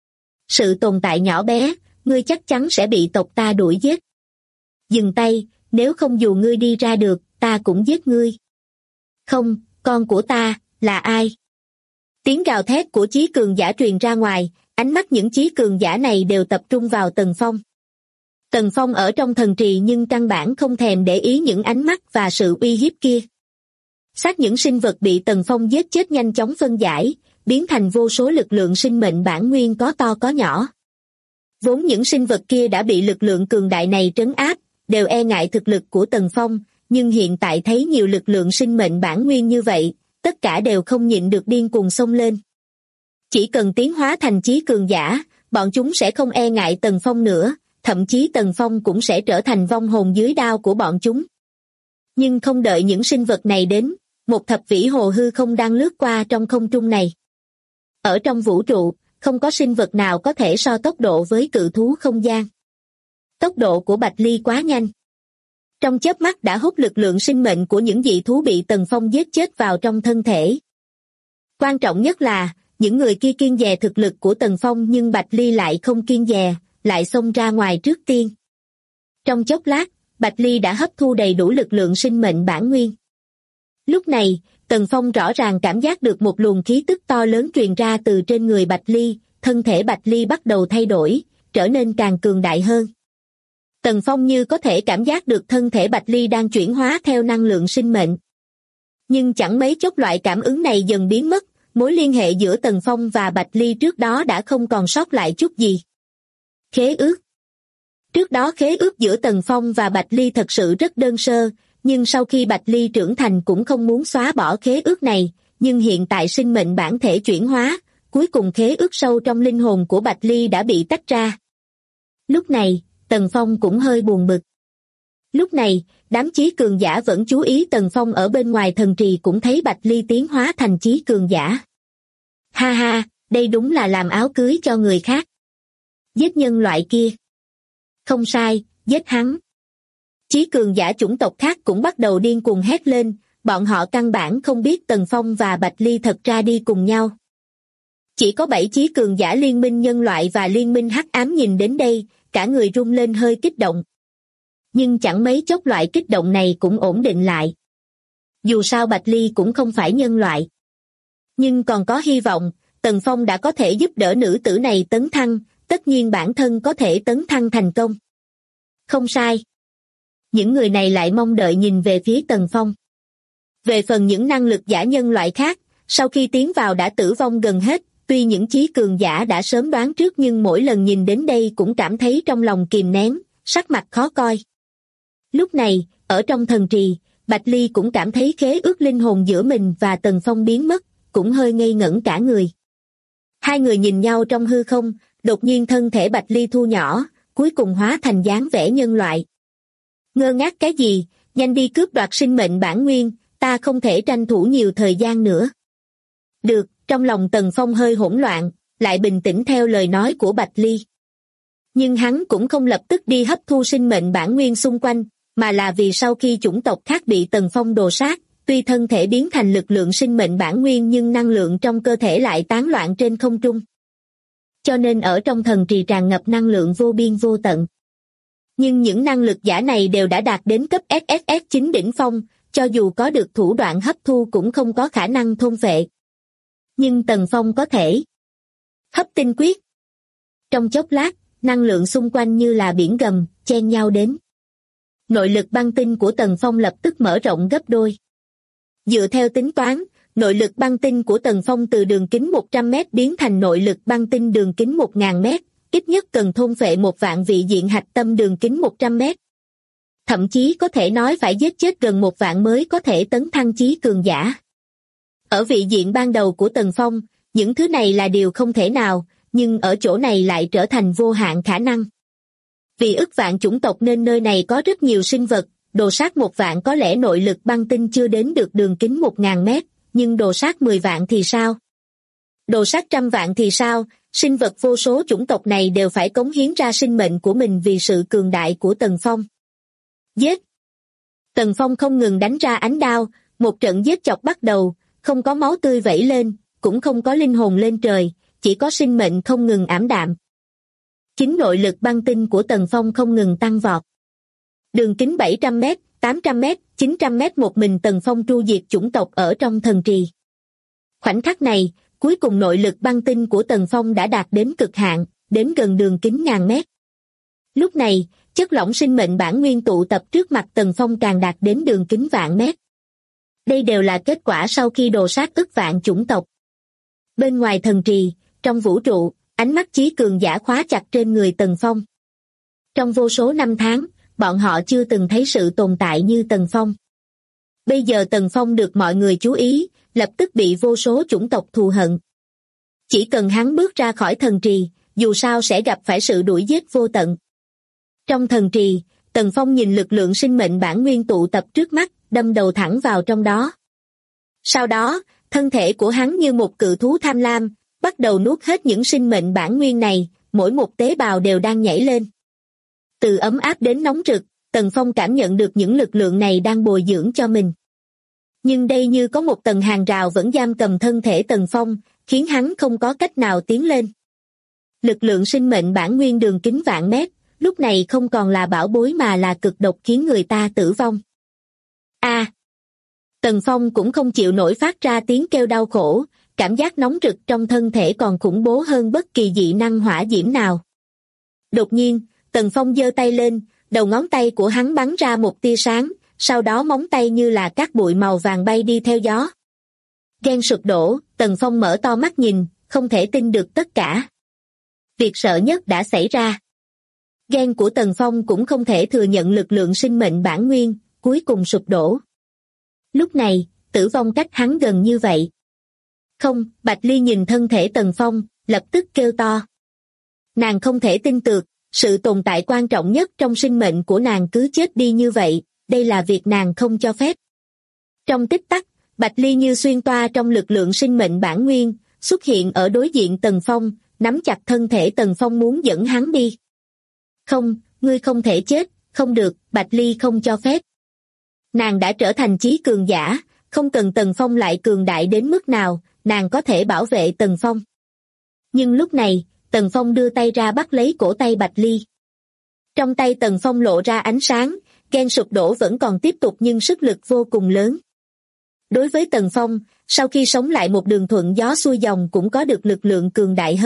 Sự tồn tại nhỏ bé, ngươi chắc chắn sẽ bị tộc ta đuổi giết. Dừng tay, nếu không dù ngươi đi ra được, ta cũng giết ngươi. Không, con của ta, là ai? Tiếng gào thét của chí cường giả truyền ra ngoài, ánh mắt những chí cường giả này đều tập trung vào Tần Phong. Tần Phong ở trong thần trì nhưng căn bản không thèm để ý những ánh mắt và sự uy hiếp kia. Xác những sinh vật bị Tần Phong giết chết nhanh chóng phân giải, biến thành vô số lực lượng sinh mệnh bản nguyên có to có nhỏ. Vốn những sinh vật kia đã bị lực lượng cường đại này trấn áp, đều e ngại thực lực của Tần Phong, nhưng hiện tại thấy nhiều lực lượng sinh mệnh bản nguyên như vậy, tất cả đều không nhịn được điên cuồng xông lên. Chỉ cần tiến hóa thành chí cường giả, bọn chúng sẽ không e ngại Tần Phong nữa, thậm chí Tần Phong cũng sẽ trở thành vong hồn dưới đao của bọn chúng. Nhưng không đợi những sinh vật này đến, một thập vĩ hồ hư không đang lướt qua trong không trung này. Ở trong vũ trụ, không có sinh vật nào có thể so tốc độ với cự thú không gian. Tốc độ của Bạch Ly quá nhanh. Trong chớp mắt đã hút lực lượng sinh mệnh của những dị thú bị Tần Phong giết chết vào trong thân thể. Quan trọng nhất là, những người kia kiêng dè thực lực của Tần Phong nhưng Bạch Ly lại không kiêng dè, lại xông ra ngoài trước tiên. Trong chốc lát, Bạch Ly đã hấp thu đầy đủ lực lượng sinh mệnh bản nguyên. Lúc này, Tần Phong rõ ràng cảm giác được một luồng khí tức to lớn truyền ra từ trên người Bạch Ly, thân thể Bạch Ly bắt đầu thay đổi, trở nên càng cường đại hơn. Tần Phong như có thể cảm giác được thân thể Bạch Ly đang chuyển hóa theo năng lượng sinh mệnh. Nhưng chẳng mấy chốc loại cảm ứng này dần biến mất, mối liên hệ giữa Tần Phong và Bạch Ly trước đó đã không còn sót lại chút gì. Khế ước. Trước đó khế ước giữa Tần Phong và Bạch Ly thật sự rất đơn sơ, nhưng sau khi Bạch Ly trưởng thành cũng không muốn xóa bỏ khế ước này, nhưng hiện tại sinh mệnh bản thể chuyển hóa, cuối cùng khế ước sâu trong linh hồn của Bạch Ly đã bị tách ra. Lúc này, Tần Phong cũng hơi buồn bực. Lúc này, đám chí cường giả vẫn chú ý Tần Phong ở bên ngoài thần trì cũng thấy Bạch Ly tiến hóa thành chí cường giả. Ha ha, đây đúng là làm áo cưới cho người khác. Giết nhân loại kia. Không sai, giết hắn. Chí cường giả chủng tộc khác cũng bắt đầu điên cuồng hét lên, bọn họ căn bản không biết Tần Phong và Bạch Ly thật ra đi cùng nhau. Chỉ có 7 chí cường giả liên minh nhân loại và liên minh hắc ám nhìn đến đây, cả người rung lên hơi kích động. Nhưng chẳng mấy chốc loại kích động này cũng ổn định lại. Dù sao Bạch Ly cũng không phải nhân loại. Nhưng còn có hy vọng, Tần Phong đã có thể giúp đỡ nữ tử này tấn thăng, tất nhiên bản thân có thể tấn thăng thành công. Không sai. Những người này lại mong đợi nhìn về phía Tần Phong. Về phần những năng lực giả nhân loại khác, sau khi tiến vào đã tử vong gần hết, tuy những chí cường giả đã sớm đoán trước nhưng mỗi lần nhìn đến đây cũng cảm thấy trong lòng kìm nén, sắc mặt khó coi. Lúc này, ở trong thần trì, Bạch Ly cũng cảm thấy khế ước linh hồn giữa mình và Tần Phong biến mất, cũng hơi ngây ngẩn cả người. Hai người nhìn nhau trong hư không, đột nhiên thân thể Bạch Ly thu nhỏ, cuối cùng hóa thành dáng vẻ nhân loại. Ngơ ngác cái gì, nhanh đi cướp đoạt sinh mệnh bản nguyên, ta không thể tranh thủ nhiều thời gian nữa. Được, trong lòng Tần Phong hơi hỗn loạn, lại bình tĩnh theo lời nói của Bạch Ly. Nhưng hắn cũng không lập tức đi hấp thu sinh mệnh bản nguyên xung quanh, mà là vì sau khi chủng tộc khác bị Tần Phong đồ sát, tuy thân thể biến thành lực lượng sinh mệnh bản nguyên nhưng năng lượng trong cơ thể lại tán loạn trên không trung. Cho nên ở trong thần trì tràn ngập năng lượng vô biên vô tận. Nhưng những năng lực giả này đều đã đạt đến cấp SSS 9 đỉnh phong, cho dù có được thủ đoạn hấp thu cũng không có khả năng thôn phệ. Nhưng Tần Phong có thể. Hấp tinh quyết. Trong chốc lát, năng lượng xung quanh như là biển gầm, chen nhau đến. Nội lực băng tinh của Tần Phong lập tức mở rộng gấp đôi. Dựa theo tính toán, nội lực băng tinh của Tần Phong từ đường kính 100 m biến thành nội lực băng tinh đường kính 1000 m, ít nhất cần thôn phệ 1.000 vị diện hạch tâm đường kính 100 m. Thậm chí có thể nói phải giết chết gần 1.000 mới có thể tấn thăng chí cường giả. Ở vị diện ban đầu của Tần Phong, những thứ này là điều không thể nào, nhưng ở chỗ này lại trở thành vô hạn khả năng. Vì ức vạn chủng tộc nên nơi này có rất nhiều sinh vật, đồ sát 1 vạn có lẽ nội lực băng tinh chưa đến được đường kính 1000 mét, nhưng đồ sát 10 vạn thì sao? Đồ sát 100 vạn thì sao? Sinh vật vô số chủng tộc này đều phải cống hiến ra sinh mệnh của mình vì sự cường đại của Tần Phong. Giết! Tần Phong không ngừng đánh ra ánh đao, một trận giết chọc bắt đầu, không có máu tươi vẩy lên, cũng không có linh hồn lên trời, chỉ có sinh mệnh không ngừng ảm đạm. Chính nội lực băng tinh của Tần Phong không ngừng tăng vọt. Đường kính 700 m, 800 m, 900 m một mình Tần Phong tru diệt chủng tộc ở trong thần trì. Khoảnh khắc này, cuối cùng nội lực băng tinh của Tần Phong đã đạt đến cực hạn, đến gần đường kính 1000 mét. Lúc này, chất lỏng sinh mệnh bản nguyên tụ tập trước mặt Tần Phong càng đạt đến đường kính vạn mét. Đây đều là kết quả sau khi đồ sát ức vạn chủng tộc. Bên ngoài thần trì, trong vũ trụ, ánh mắt chí cường giả khóa chặt trên người Tần Phong. Trong vô số năm tháng, bọn họ chưa từng thấy sự tồn tại như Tần Phong. Bây giờ Tần Phong được mọi người chú ý, lập tức bị vô số chủng tộc thù hận. Chỉ cần hắn bước ra khỏi thần trì, dù sao sẽ gặp phải sự đuổi giết vô tận. Trong thần trì, Tần Phong nhìn lực lượng sinh mệnh bản nguyên tụ tập trước mắt, đâm đầu thẳng vào trong đó. Sau đó, thân thể của hắn như một cự thú tham lam, bắt đầu nuốt hết những sinh mệnh bản nguyên này, mỗi một tế bào đều đang nhảy lên. Từ ấm áp đến nóng rực, Tần Phong cảm nhận được những lực lượng này đang bồi dưỡng cho mình. Nhưng đây như có một tầng hàng rào vẫn giam cầm thân thể Tần Phong, khiến hắn không có cách nào tiến lên. Lực lượng sinh mệnh bản nguyên đường kính vạn mét, lúc này không còn là bảo bối mà là cực độc khiến người ta tử vong. Tần Phong cũng không chịu nổi phát ra tiếng kêu đau khổ, cảm giác nóng rực trong thân thể còn khủng bố hơn bất kỳ dị năng hỏa diễm nào. Đột nhiên, Tần Phong giơ tay lên, đầu ngón tay của hắn bắn ra một tia sáng, sau đó móng tay như là các bụi màu vàng bay đi theo gió. Ghen sụp đổ, Tần Phong mở to mắt nhìn, không thể tin được tất cả. Việc sợ nhất đã xảy ra. Ghen của Tần Phong cũng không thể thừa nhận lực lượng sinh mệnh bản nguyên, cuối cùng sụp đổ. Lúc này, tử vong cách hắn gần như vậy. Không, Bạch Ly nhìn thân thể Tần Phong, lập tức kêu to. Nàng không thể tin được, sự tồn tại quan trọng nhất trong sinh mệnh của nàng cứ chết đi như vậy, đây là việc nàng không cho phép. Trong tích tắc, Bạch Ly như xuyên toa trong lực lượng sinh mệnh bản nguyên, xuất hiện ở đối diện Tần Phong, nắm chặt thân thể Tần Phong muốn dẫn hắn đi. Không, ngươi không thể chết, không được, Bạch Ly không cho phép. Nàng đã trở thành chí cường giả, không cần Tần Phong lại cường đại đến mức nào, nàng có thể bảo vệ Tần Phong. Nhưng lúc này, Tần Phong đưa tay ra bắt lấy cổ tay Bạch Ly. Trong tay Tần Phong lộ ra ánh sáng, ghen sụp đổ vẫn còn tiếp tục nhưng sức lực vô cùng lớn. Đối với Tần Phong, sau khi sống lại một đường thuận gió xuôi dòng cũng có được lực lượng cường đại hơn,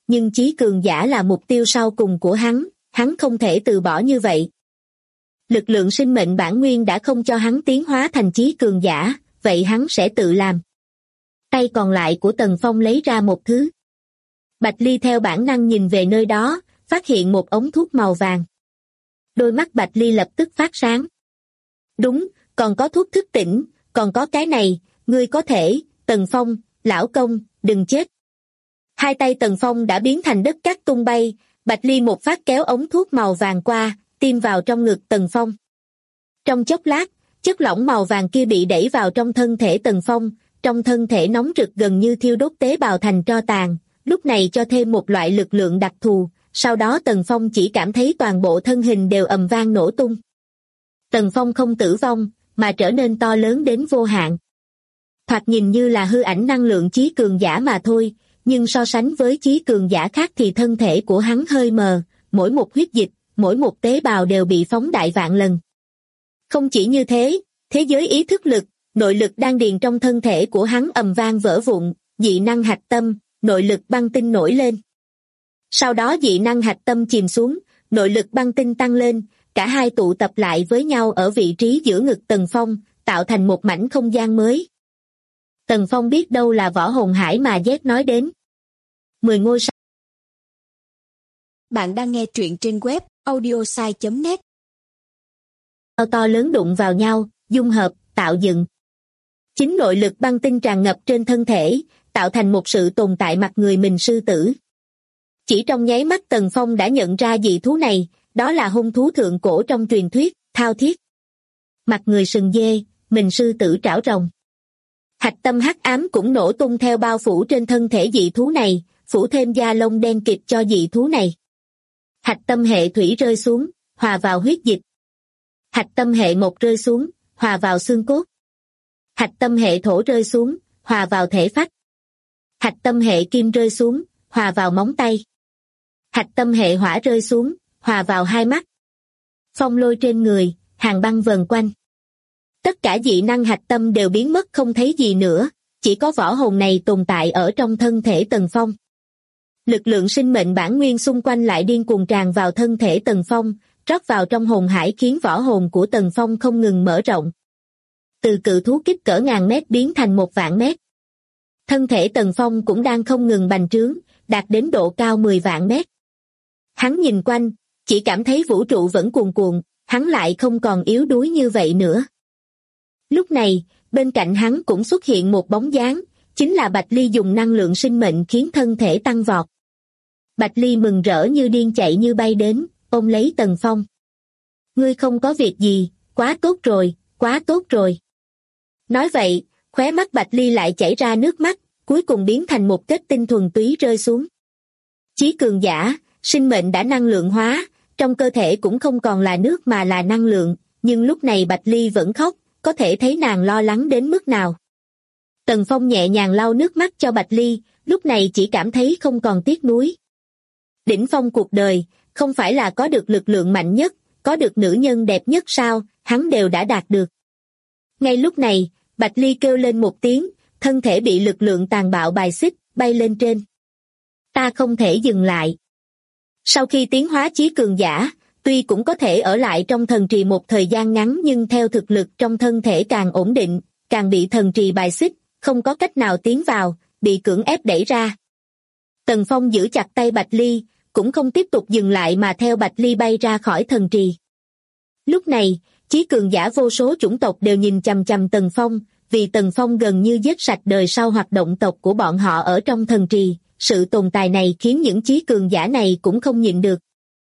nhưng chí cường giả là mục tiêu sau cùng của hắn không thể từ bỏ như vậy. Lực lượng sinh mệnh bản nguyên đã không cho hắn tiến hóa thành chí cường giả, vậy hắn sẽ tự làm. Tay còn lại của Tần Phong lấy ra một thứ. Bạch Ly theo bản năng nhìn về nơi đó, phát hiện một ống thuốc màu vàng. Đôi mắt Bạch Ly lập tức phát sáng. Đúng, còn có thuốc thức tỉnh, còn có cái này, ngươi có thể, Tần Phong, lão công, đừng chết. Hai tay Tần Phong đã biến thành đất cát tung bay, Bạch Ly một phát kéo ống thuốc màu vàng qua, tiêm vào trong ngực Tần Phong. Trong chốc lát, chất lỏng màu vàng kia bị đẩy vào trong thân thể Tần Phong, trong thân thể nóng rực gần như thiêu đốt tế bào thành tro tàn, lúc này cho thêm một loại lực lượng đặc thù, sau đó Tần Phong chỉ cảm thấy toàn bộ thân hình đều ầm vang nổ tung. Tần Phong không tử vong, mà trở nên to lớn đến vô hạn. Thoạt nhìn như là hư ảnh năng lượng chí cường giả mà thôi, nhưng so sánh với chí cường giả khác thì thân thể của hắn hơi mờ, mỗi một huyết dịch, mỗi một tế bào đều bị phóng đại vạn lần. Không chỉ như thế, thế giới ý thức lực, nội lực đan điền trong thân thể của hắn ầm vang vỡ vụn, dị năng hạch tâm, nội lực băng tinh nổi lên. Sau đó dị năng hạch tâm chìm xuống, nội lực băng tinh tăng lên, cả hai tụ tập lại với nhau ở vị trí giữa ngực Tần Phong, tạo thành một mảnh không gian mới. Tần Phong biết đâu là võ hồn hải mà Z nói đến. 10 ngôi sao. Bạn đang nghe truyện trên web audiosai.net. To lớn đụng vào nhau, dung hợp, tạo dựng. Chính nội lực băng tinh tràn ngập trên thân thể, tạo thành một sự tồn tại mặt người mình sư tử. Chỉ trong nháy mắt Tần Phong đã nhận ra dị thú này, đó là hung thú thượng cổ trong truyền thuyết, thao thiết. Mặt người sừng dê, mình sư tử trảo rồng. Hạch tâm hắc ám cũng nổ tung theo bao phủ trên thân thể dị thú này, phủ thêm da lông đen kịt cho dị thú này. Hạch tâm hệ thủy rơi xuống, hòa vào huyết dịch. Hạch tâm hệ mộc rơi xuống, hòa vào xương cốt. Hạch tâm hệ thổ rơi xuống, hòa vào thể phách. Hạch tâm hệ kim rơi xuống, hòa vào móng tay. Hạch tâm hệ hỏa rơi xuống, hòa vào hai mắt. Phong lôi trên người, hàng băng vần quanh. Tất cả dị năng hạch tâm đều biến mất không thấy gì nữa, chỉ có võ hồn này tồn tại ở trong thân thể Tần Phong. Lực lượng sinh mệnh bản nguyên xung quanh lại điên cuồng tràn vào thân thể Tần Phong, rót vào trong hồn hải khiến võ hồn của Tần Phong không ngừng mở rộng. Từ cự thú kích cỡ ngàn mét biến thành 1.000 mét. Thân thể Tần Phong cũng đang không ngừng bành trướng, đạt đến độ cao 10 vạn mét. Hắn nhìn quanh, chỉ cảm thấy vũ trụ vẫn cuồn cuộn, hắn lại không còn yếu đuối như vậy nữa. Lúc này, bên cạnh hắn cũng xuất hiện một bóng dáng, chính là Bạch Ly dùng năng lượng sinh mệnh khiến thân thể tăng vọt. Bạch Ly mừng rỡ như điên chạy như bay đến, ôm lấy Tần Phong. Ngươi không có việc gì, quá tốt rồi, quá tốt rồi. Nói vậy, khóe mắt Bạch Ly lại chảy ra nước mắt, cuối cùng biến thành một kết tinh thuần túy rơi xuống. Chí cường giả, sinh mệnh đã năng lượng hóa, trong cơ thể cũng không còn là nước mà là năng lượng, nhưng lúc này Bạch Ly vẫn khóc, có thể thấy nàng lo lắng đến mức nào. Tần Phong nhẹ nhàng lau nước mắt cho Bạch Ly, lúc này chỉ cảm thấy không còn tiếc nuối. Đỉnh phong cuộc đời, không phải là có được lực lượng mạnh nhất, có được nữ nhân đẹp nhất sao, hắn đều đã đạt được. Ngay lúc này, Bạch Ly kêu lên một tiếng, thân thể bị lực lượng tàn bạo bài xích, bay lên trên. Ta không thể dừng lại. Sau khi tiến hóa chí cường giả, tuy cũng có thể ở lại trong thần trì một thời gian ngắn nhưng theo thực lực trong thân thể càng ổn định, càng bị thần trì bài xích, không có cách nào tiến vào, bị cưỡng ép đẩy ra. Tần Phong giữ chặt tay Bạch Ly, cũng không tiếp tục dừng lại mà theo Bạch Ly bay ra khỏi thần trì. Lúc này, chí cường giả vô số chủng tộc đều nhìn chằm chằm Tần Phong, vì Tần Phong gần như giết sạch đời sau hoạt động tộc của bọn họ ở trong thần trì, sự tồn tại này khiến những chí cường giả này cũng không nhịn được.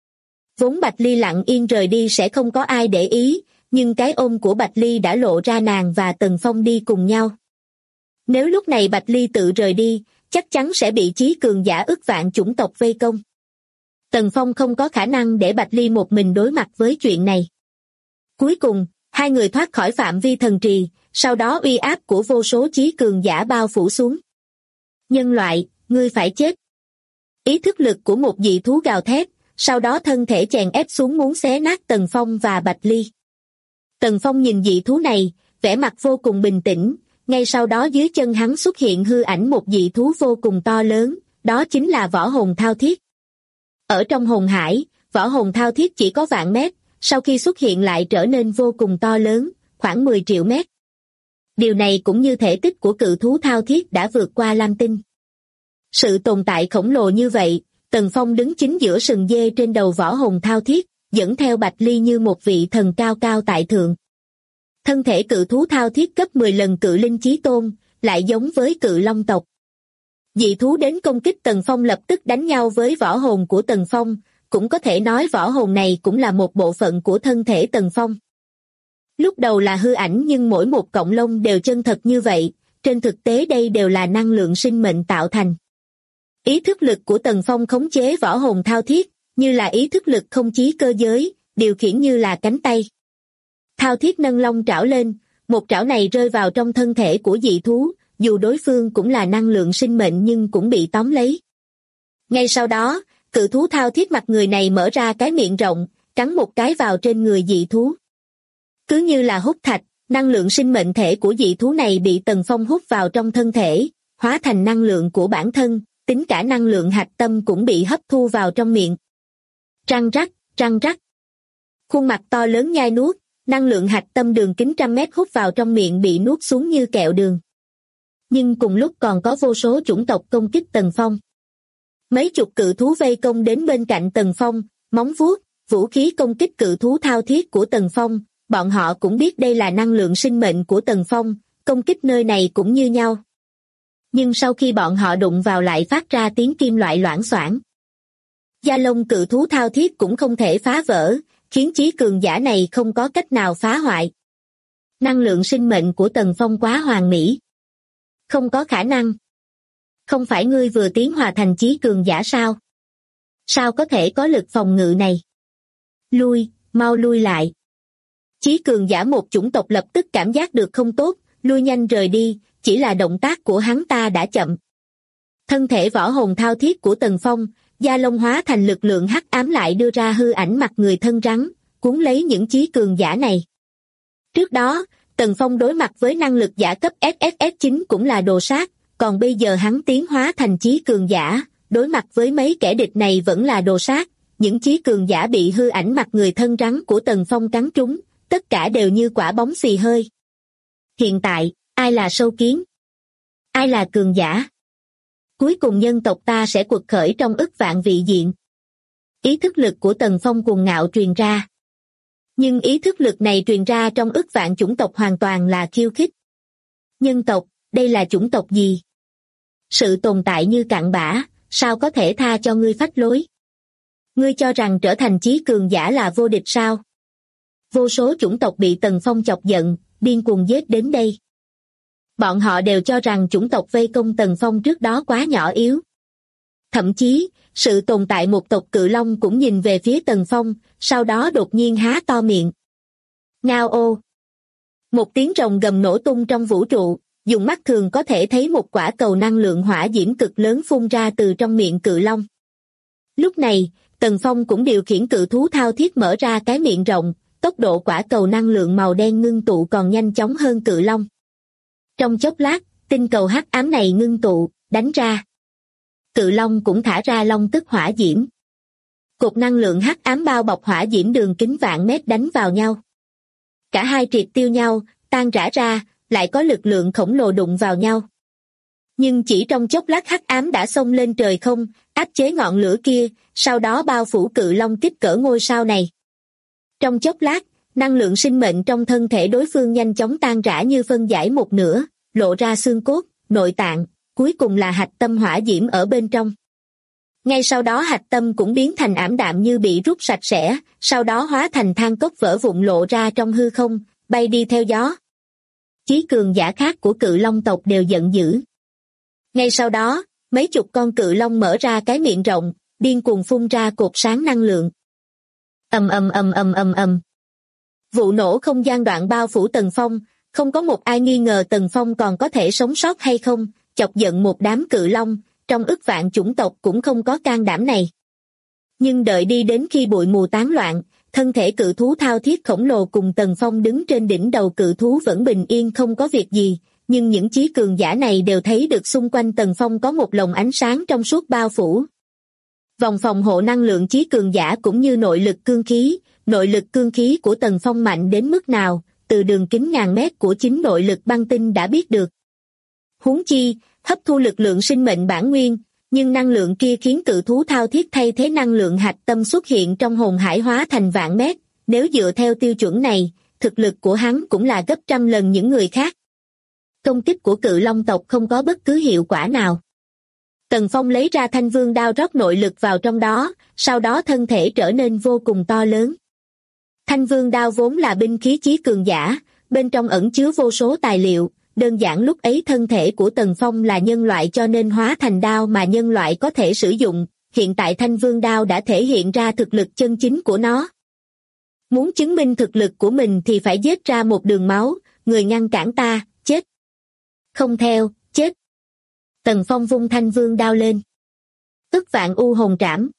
Vốn Bạch Ly lặng yên rời đi sẽ không có ai để ý, nhưng cái ôm của Bạch Ly đã lộ ra nàng và Tần Phong đi cùng nhau. Nếu lúc này Bạch Ly tự rời đi, chắc chắn sẽ bị chí cường giả ức vạn chủng tộc vây công. Tần Phong không có khả năng để Bạch Ly một mình đối mặt với chuyện này. Cuối cùng, hai người thoát khỏi phạm vi thần trì, sau đó uy áp của vô số chí cường giả bao phủ xuống. Nhân loại, ngươi phải chết. Ý thức lực của một dị thú gào thét, sau đó thân thể chèn ép xuống muốn xé nát Tần Phong và Bạch Ly. Tần Phong nhìn dị thú này, vẻ mặt vô cùng bình tĩnh, ngay sau đó dưới chân hắn xuất hiện hư ảnh một dị thú vô cùng to lớn, đó chính là võ hồn thao thiết. Ở trong hồn hải, võ hồn thao thiết chỉ có vạn mét, sau khi xuất hiện lại trở nên vô cùng to lớn, khoảng 10 triệu mét. Điều này cũng như thể tích của cự thú thao thiết đã vượt qua lam tinh. Sự tồn tại khổng lồ như vậy, Tần Phong đứng chính giữa sừng dê trên đầu võ hồn thao thiết, dẫn theo Bạch Ly như một vị thần cao cao tại thượng. Thân thể cự thú thao thiết gấp 10 lần cự linh chí tôn, lại giống với cự long tộc. Dị thú đến công kích Tần Phong lập tức đánh nhau với võ hồn của Tần Phong, cũng có thể nói võ hồn này cũng là một bộ phận của thân thể Tần Phong. Lúc đầu là hư ảnh nhưng mỗi một cọng lông đều chân thật như vậy, trên thực tế đây đều là năng lượng sinh mệnh tạo thành. Ý thức lực của Tần Phong khống chế võ hồn thao thiết, như là ý thức lực không chí cơ giới, điều khiển như là cánh tay. Thao thiết nâng long trảo lên, một trảo này rơi vào trong thân thể của dị thú, dù đối phương cũng là năng lượng sinh mệnh nhưng cũng bị tóm lấy. Ngay sau đó, cự thú thao thiết mặt người này mở ra cái miệng rộng, cắn một cái vào trên người dị thú. Cứ như là hút thạch, năng lượng sinh mệnh thể của dị thú này bị Tần Phong hút vào trong thân thể, hóa thành năng lượng của bản thân, tính cả năng lượng hạch tâm cũng bị hấp thu vào trong miệng. Răng rắc, răng rắc. Khuôn mặt to lớn nhai nuốt, năng lượng hạch tâm đường kính trăm mét hút vào trong miệng bị nuốt xuống như kẹo đường. Nhưng cùng lúc còn có vô số chủng tộc công kích Tần Phong. Mấy chục cự thú vây công đến bên cạnh Tần Phong, móng vuốt, vũ khí công kích cự thú thao thiết của Tần Phong, bọn họ cũng biết đây là năng lượng sinh mệnh của Tần Phong, công kích nơi này cũng như nhau. Nhưng sau khi bọn họ đụng vào lại phát ra tiếng kim loại loảng xoảng. Da lông cự thú thao thiết cũng không thể phá vỡ, khiến chí cường giả này không có cách nào phá hoại. Năng lượng sinh mệnh của Tần Phong quá hoàn mỹ. Không có khả năng. Không phải ngươi vừa tiến hòa thành chí cường giả sao? Sao có thể có lực phòng ngự này? Lui, mau lui lại. Chí cường giả một chủng tộc lập tức cảm giác được không tốt, lui nhanh rời đi, chỉ là động tác của hắn ta đã chậm. Thân thể võ hồn thao thiết của Tần Phong, da lông hóa thành lực lượng hắc ám lại đưa ra hư ảnh mặt người thân rắn, cuốn lấy những chí cường giả này. Trước đó, Tần Phong đối mặt với năng lực giả cấp SSS9 cũng là đồ sát, còn bây giờ hắn tiến hóa thành chí cường giả, đối mặt với mấy kẻ địch này vẫn là đồ sát, những chí cường giả bị hư ảnh mặt người thân rắn của Tần Phong cắn trúng, tất cả đều như quả bóng xì hơi. Hiện tại, ai là sâu kiến? Ai là cường giả? Cuối cùng nhân tộc ta sẽ quật khởi trong ức vạn vị diện. Ý thức lực của Tần Phong cuồng ngạo truyền ra. Nhưng ý thức lực này truyền ra trong ức vạn chủng tộc hoàn toàn là khiêu khích. Nhân tộc, đây là chủng tộc gì? Sự tồn tại như cặn bã, sao có thể tha cho ngươi phách lối? Ngươi cho rằng trở thành chí cường giả là vô địch sao? Vô số chủng tộc bị Tần Phong chọc giận, điên cuồng giết đến đây. Bọn họ đều cho rằng chủng tộc vây công Tần Phong trước đó quá nhỏ yếu. Thậm chí, sự tồn tại một tộc cự long cũng nhìn về phía Tần Phong, sau đó đột nhiên há to miệng. Ngao ô! Một tiếng rồng gầm nổ tung trong vũ trụ, dùng mắt thường có thể thấy một quả cầu năng lượng hỏa diễm cực lớn phun ra từ trong miệng cự long. Lúc này, Tần Phong cũng điều khiển cự thú thao thiết mở ra cái miệng rộng, tốc độ quả cầu năng lượng màu đen ngưng tụ còn nhanh chóng hơn cự long. Trong chốc lát, tinh cầu hắc ám này ngưng tụ, đánh ra. Cự long cũng thả ra long tức hỏa diễm. Cột năng lượng hắc ám bao bọc hỏa diễm đường kính vạn mét đánh vào nhau. Cả hai triệt tiêu nhau, tan rã ra, lại có lực lượng khổng lồ đụng vào nhau. Nhưng chỉ trong chốc lát hắc ám đã xông lên trời không, áp chế ngọn lửa kia, sau đó bao phủ cự long kích cỡ ngôi sao này. Trong chốc lát, năng lượng sinh mệnh trong thân thể đối phương nhanh chóng tan rã như phân giải một nửa, lộ ra xương cốt, nội tạng, cuối cùng là hạch tâm hỏa diễm ở bên trong. Ngay sau đó hạch tâm cũng biến thành ảm đạm như bị rút sạch sẽ, sau đó hóa thành than cốc vỡ vụn lộ ra trong hư không, bay đi theo gió. Chí cường giả khác của cự long tộc đều giận dữ. Ngay sau đó, mấy chục con cự long mở ra cái miệng rộng, điên cuồng phun ra cột sáng năng lượng. Ầm ầm ầm ầm ầm ầm. Vụ nổ không gian đoạn bao phủ Tần Phong, không có một ai nghi ngờ Tần Phong còn có thể sống sót hay không, chọc giận một đám cự long, trong ức vạn chủng tộc cũng không có can đảm này. Nhưng đợi đi đến khi bụi mù tán loạn, thân thể cự thú thao thiết khổng lồ cùng Tần Phong đứng trên đỉnh đầu cự thú vẫn bình yên không có việc gì, nhưng những chí cường giả này đều thấy được xung quanh Tần Phong có một lồng ánh sáng trong suốt bao phủ. Vòng phòng hộ năng lượng chí cường giả cũng như nội lực cương khí của Tần Phong mạnh đến mức nào, từ đường kính ngàn mét của chính nội lực băng tinh đã biết được. Huống chi, hấp thu lực lượng sinh mệnh bản nguyên, nhưng năng lượng kia khiến cự thú thao thiết thay thế năng lượng hạch tâm xuất hiện trong hồn hải hóa thành vạn mét, nếu dựa theo tiêu chuẩn này, thực lực của hắn cũng là gấp trăm lần những người khác. Công kích của cự long tộc không có bất cứ hiệu quả nào. Tần Phong lấy ra thanh vương đao rót nội lực vào trong đó, sau đó thân thể trở nên vô cùng to lớn. Thanh vương đao vốn là binh khí chí cường giả, bên trong ẩn chứa vô số tài liệu, đơn giản lúc ấy thân thể của Tần Phong là nhân loại cho nên hóa thành đao mà nhân loại có thể sử dụng, hiện tại thanh vương đao đã thể hiện ra thực lực chân chính của nó. Muốn chứng minh thực lực của mình thì phải giết ra một đường máu, người ngăn cản ta, chết. Không theo, chết. Tần Phong vung thanh vương đao lên. Ức vạn u hồn trảm.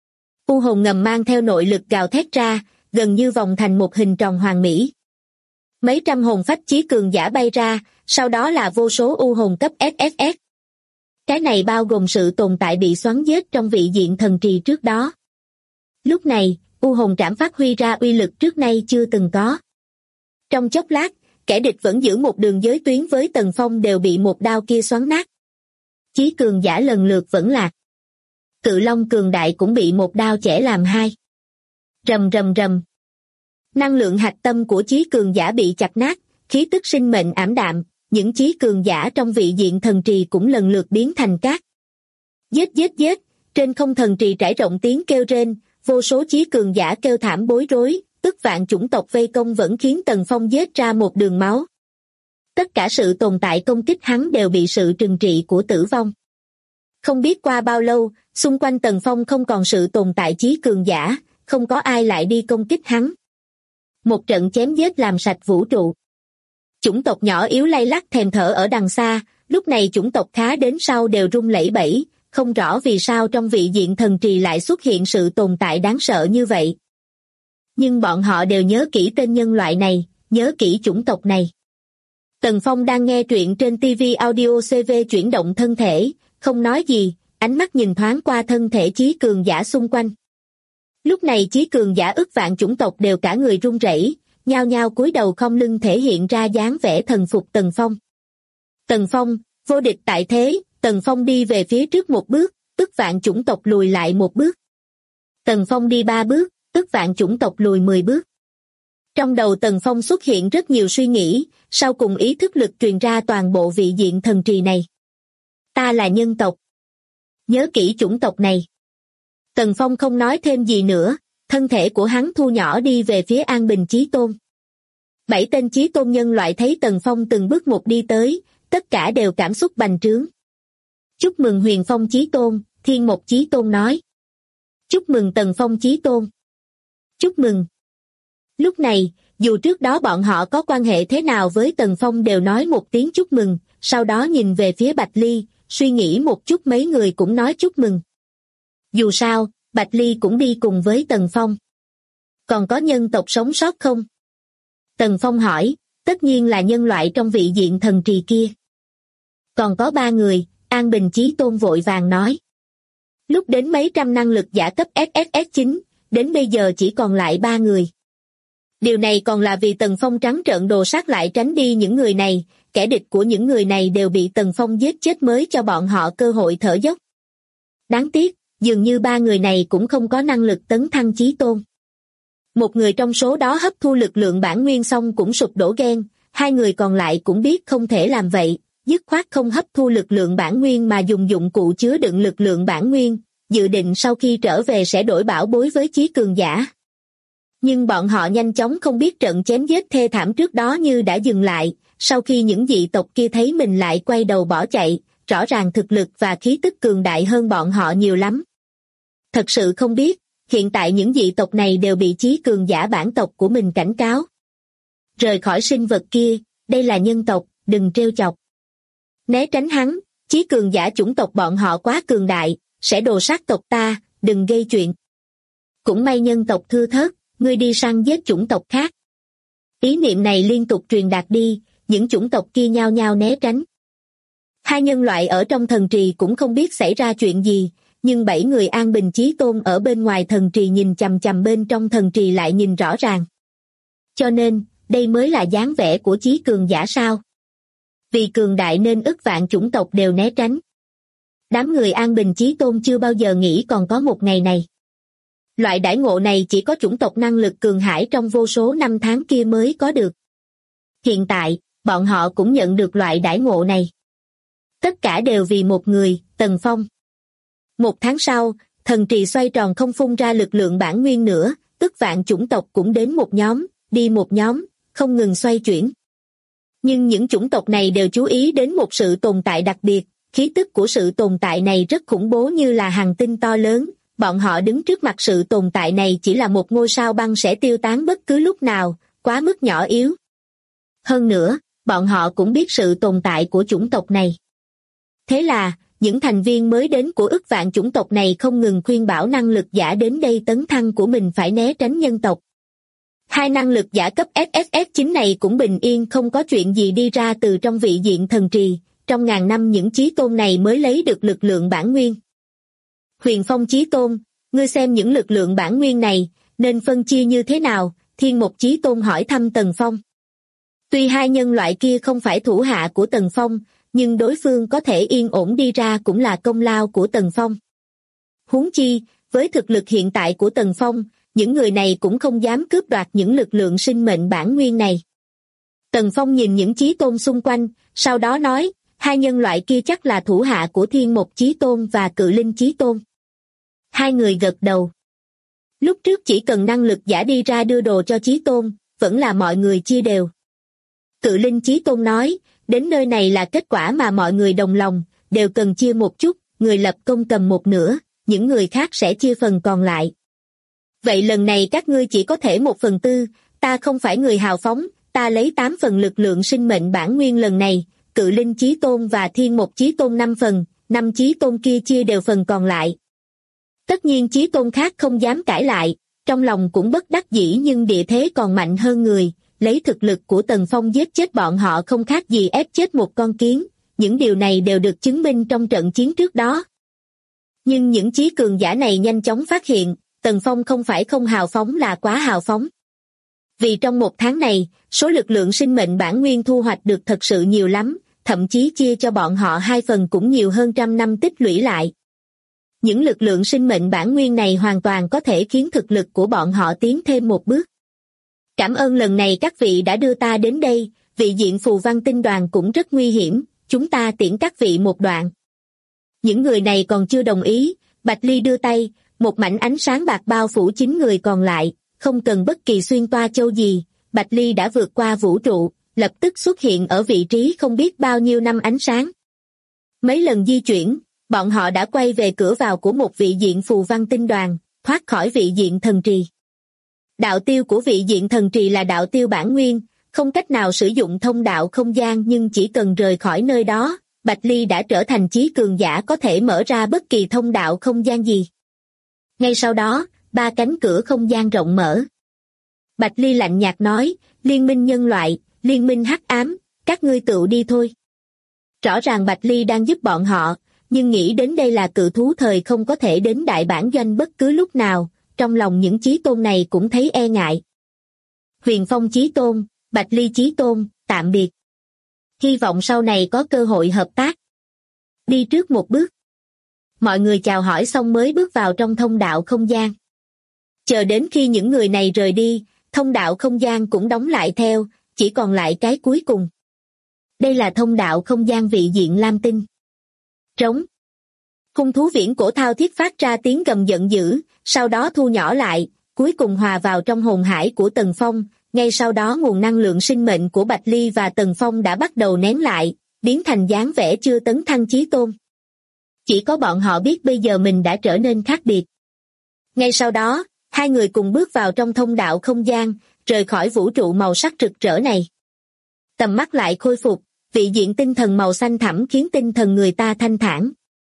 U hồn ngầm mang theo nội lực gào thét ra, gần như vòng thành một hình tròn hoàn mỹ. Mấy trăm hồn phách chí cường giả bay ra, sau đó là vô số u hồn cấp SSS. Cái này bao gồm sự tồn tại bị xoắn giết trong vị diện thần trì trước đó. Lúc này, u hồn trảm phát huy ra uy lực trước nay chưa từng có. Trong chốc lát, kẻ địch vẫn giữ một đường giới tuyến với Tần Phong đều bị một đao kia xoắn nát. Chí cường giả lần lượt vẫn lạc. Cự long cường đại cũng bị một đao chẻ làm hai. Rầm rầm rầm. Năng lượng hạch tâm của chí cường giả bị chặt nát, khí tức sinh mệnh ảm đạm, những chí cường giả trong vị diện thần trì cũng lần lượt biến thành cát. Giết giết giết, trên không thần trì trải rộng tiếng kêu rên, vô số chí cường giả kêu thảm bối rối, ức vạn chủng tộc vây công vẫn khiến Tần Phong giết ra một đường máu. Tất cả sự tồn tại công kích hắn đều bị sự trừng trị của tử vong. Không biết qua bao lâu, xung quanh Tần Phong không còn sự tồn tại chí cường giả, không có ai lại đi công kích hắn. Một trận chém giết làm sạch vũ trụ. Chủng tộc nhỏ yếu lay lắc thèm thở ở đằng xa, lúc này chủng tộc khá đến sau đều run lẩy bẩy, không rõ vì sao trong vị diện thần trì lại xuất hiện sự tồn tại đáng sợ như vậy. Nhưng bọn họ đều nhớ kỹ tên nhân loại này, nhớ kỹ chủng tộc này. Tần Phong đang nghe truyện trên TV Audio CV chuyển động thân thể, không nói gì, ánh mắt nhìn thoáng qua thân thể chí cường giả xung quanh. Lúc này chí cường giả ức vạn chủng tộc đều cả người run rẩy, nhao nhao cúi đầu khom lưng thể hiện ra dáng vẻ thần phục Tần Phong. Tần Phong, vô địch tại thế, Tần Phong đi về phía trước một bước, ức vạn chủng tộc lùi lại một bước. Tần Phong đi 3 bước, ức vạn chủng tộc lùi 10 bước. Trong đầu Tần Phong xuất hiện rất nhiều suy nghĩ, sau cùng ý thức lực truyền ra toàn bộ vị diện thần trì này. Ta là nhân tộc. Nhớ kỹ chủng tộc này. Tần Phong không nói thêm gì nữa, thân thể của hắn thu nhỏ đi về phía An Bình Chí Tôn. 7 tên Chí Tôn nhân loại thấy Tần Phong từng bước một đi tới, tất cả đều cảm xúc bành trướng. Chúc mừng Huyền Phong Chí Tôn, Thiên Mộc Chí Tôn nói. Chúc mừng Tần Phong Chí Tôn. Chúc mừng. Lúc này, dù trước đó bọn họ có quan hệ thế nào với Tần Phong đều nói một tiếng chúc mừng, sau đó nhìn về phía Bạch Ly, suy nghĩ một chút mấy người cũng nói chúc mừng. Dù sao, Bạch Ly cũng đi cùng với Tần Phong. Còn có nhân tộc sống sót không? Tần Phong hỏi, tất nhiên là nhân loại trong vị diện thần trì kia. Còn có 3 người, An Bình Chí Tôn vội vàng nói. Lúc đến mấy trăm năng lực giả cấp SSS9, đến bây giờ chỉ còn lại 3 người. Điều này còn là vì Tần Phong trắng trợn đồ sát lại tránh đi những người này, kẻ địch của những người này đều bị Tần Phong giết chết mới cho bọn họ cơ hội thở dốc. Đáng tiếc, dường như 3 người này cũng không có năng lực tấn thăng chí tôn. Một người trong số đó hấp thu lực lượng bản nguyên xong cũng sụp đổ ghen, 2 người còn lại cũng biết không thể làm vậy, dứt khoát không hấp thu lực lượng bản nguyên mà dùng dụng cụ chứa đựng lực lượng bản nguyên, dự định sau khi trở về sẽ đổi bảo bối với chí cường giả. Nhưng bọn họ nhanh chóng không biết trận chém giết thê thảm trước đó như đã dừng lại, sau khi những dị tộc kia thấy mình lại quay đầu bỏ chạy, rõ ràng thực lực và khí tức cường đại hơn bọn họ nhiều lắm. Thật sự không biết, hiện tại những dị tộc này đều bị chí cường giả bản tộc của mình cảnh cáo. Rời khỏi sinh vật kia, đây là nhân tộc, đừng trêu chọc. Né tránh hắn, chí cường giả chủng tộc bọn họ quá cường đại, sẽ đồ sát tộc ta, đừng gây chuyện. Cũng may nhân tộc thưa thớt, ngươi đi săn giết chủng tộc khác. Ý niệm này liên tục truyền đạt đi, những chủng tộc kia nhao nhao né tránh. Hai nhân loại ở trong thần trì cũng không biết xảy ra chuyện gì, nhưng 7 người an bình chí tôn ở bên ngoài thần trì nhìn chằm chằm bên trong thần trì lại nhìn rõ ràng. Cho nên, đây mới là dáng vẻ của chí cường giả sao? Vì cường đại nên ức vạn chủng tộc đều né tránh. Đám người an bình chí tôn chưa bao giờ nghĩ còn có một ngày này. Loại đãi ngộ này chỉ có chủng tộc năng lực cường hãn trong vô số năm tháng kia mới có được. Hiện tại, bọn họ cũng nhận được loại đãi ngộ này. Tất cả đều vì một người, Tần Phong. 1 tháng sau, thần trì xoay tròn không phun ra lực lượng bản nguyên nữa, ức vạn chủng tộc cũng đến một nhóm, đi một nhóm, không ngừng xoay chuyển. Nhưng những chủng tộc này đều chú ý đến một sự tồn tại đặc biệt, khí tức của sự tồn tại này rất khủng bố như là hành tinh to lớn, bọn họ đứng trước mặt sự tồn tại này chỉ là một ngôi sao băng sẽ tiêu tán bất cứ lúc nào, quá mức nhỏ yếu. Hơn nữa, bọn họ cũng biết sự tồn tại của chủng tộc này. Thế là, những thành viên mới đến của ức vạn chủng tộc này không ngừng khuyên bảo năng lực giả đến đây tấn thăng của mình phải né tránh nhân tộc. 2 năng lực giả cấp SSS9 này cũng bình yên không có chuyện gì đi ra từ trong vị diện thần trì, trong ngàn năm những chí tôn này mới lấy được lực lượng bản nguyên. Huyền Phong chí tôn, ngươi xem những lực lượng bản nguyên này, nên phân chia như thế nào? Thiên Mộc chí tôn hỏi thăm Tần Phong. Tuy hai nhân loại kia không phải thủ hạ của Tần Phong, nhưng đối phương có thể yên ổn đi ra cũng là công lao của Tần Phong. Huống chi, với thực lực hiện tại của Tần Phong, những người này cũng không dám cướp đoạt những lực lượng sinh mệnh bản nguyên này. Tần Phong nhìn những chí tôn xung quanh, sau đó nói, hai nhân loại kia chắc là thủ hạ của Thiên Mộc chí tôn và Cự Linh chí tôn. Hai người gật đầu. Lúc trước chỉ cần năng lực giả đi ra đưa đồ cho chí tôn, vẫn là mọi người chia đều. Cự Linh chí tôn nói, đến nơi này là kết quả mà mọi người đồng lòng, đều cần chia một chút, người lập công cầm một nửa, những người khác sẽ chia phần còn lại. Vậy lần này các ngươi chỉ có thể 1/4, ta không phải người hào phóng, ta lấy 8 phần lực lượng sinh mệnh bản nguyên lần này, Cự Linh chí tôn và Thiên Mộc chí tôn 5 phần, 5 chí tôn kia chia đều phần còn lại. Tất nhiên chí tôn khác không dám cãi lại, trong lòng cũng bất đắc dĩ nhưng địa thế còn mạnh hơn người, lấy thực lực của Tần Phong giết chết bọn họ không khác gì ép chết một con kiến, những điều này đều được chứng minh trong trận chiến trước đó. Nhưng những chí cường giả này nhanh chóng phát hiện, Tần Phong không phải không hào phóng là quá hào phóng. Vì trong 1 tháng này, số lực lượng sinh mệnh bản nguyên thu hoạch được thật sự nhiều lắm, thậm chí chia cho bọn họ 2 phần cũng nhiều hơn trăm năm tích lũy lại. Những lực lượng sinh mệnh bản nguyên này hoàn toàn có thể khiến thực lực của bọn họ tiến thêm một bước. Cảm ơn lần này các vị đã đưa ta đến đây, vị diện phù văn tinh đoàn cũng rất nguy hiểm, chúng ta tiễn các vị một đoạn. Những người này còn chưa đồng ý, Bạch Ly đưa tay, một mảnh ánh sáng bạc bao phủ 9 người còn lại, không cần bất kỳ xuyên toa châu gì, Bạch Ly đã vượt qua vũ trụ, lập tức xuất hiện ở vị trí không biết bao nhiêu năm ánh sáng. Mấy lần di chuyển, bọn họ đã quay về cửa vào của một vị diện phù văn tinh đoàn, thoát khỏi vị diện thần trì. Đạo tiêu của vị diện thần trì là đạo tiêu bản nguyên, không cách nào sử dụng thông đạo không gian nhưng chỉ cần rời khỏi nơi đó, Bạch Ly đã trở thành chí cường giả có thể mở ra bất kỳ thông đạo không gian gì. Ngay sau đó, 3 cánh cửa không gian rộng mở. Bạch Ly lạnh nhạt nói, liên minh nhân loại, liên minh hắc ám, các ngươi tự đi thôi. Rõ ràng Bạch Ly đang giúp bọn họ, nhưng nghĩ đến đây là cự thú thời không có thể đến đại bản doanh bất cứ lúc nào, trong lòng những chí tôn này cũng thấy e ngại. Huyền Phong chí tôn, Bạch Ly chí tôn, tạm biệt. Hy vọng sau này có cơ hội hợp tác. Đi trước một bước. Mọi người chào hỏi xong mới bước vào trong thông đạo không gian. Chờ đến khi những người này rời đi, thông đạo không gian cũng đóng lại theo, chỉ còn lại cái cuối cùng. Đây là thông đạo không gian vị diện Lam Tinh. Trống. Hung thú viễn cổ thao thiết phát ra tiếng gầm giận dữ, sau đó thu nhỏ lại, cuối cùng hòa vào trong hồn hải của Tần Phong, ngay sau đó nguồn năng lượng sinh mệnh của Bạch Ly và Tần Phong đã bắt đầu nén lại, biến thành dáng vẻ chưa tấn thăng chí tôn. Chỉ có bọn họ biết bây giờ mình đã trở nên khác biệt. Ngay sau đó, hai người cùng bước vào trong thông đạo không gian, rời khỏi vũ trụ màu sắc rực rỡ này. Tầm mắt lại khôi phục, vị diện tinh thần màu xanh thẳm khiến tinh thần người ta thanh thản.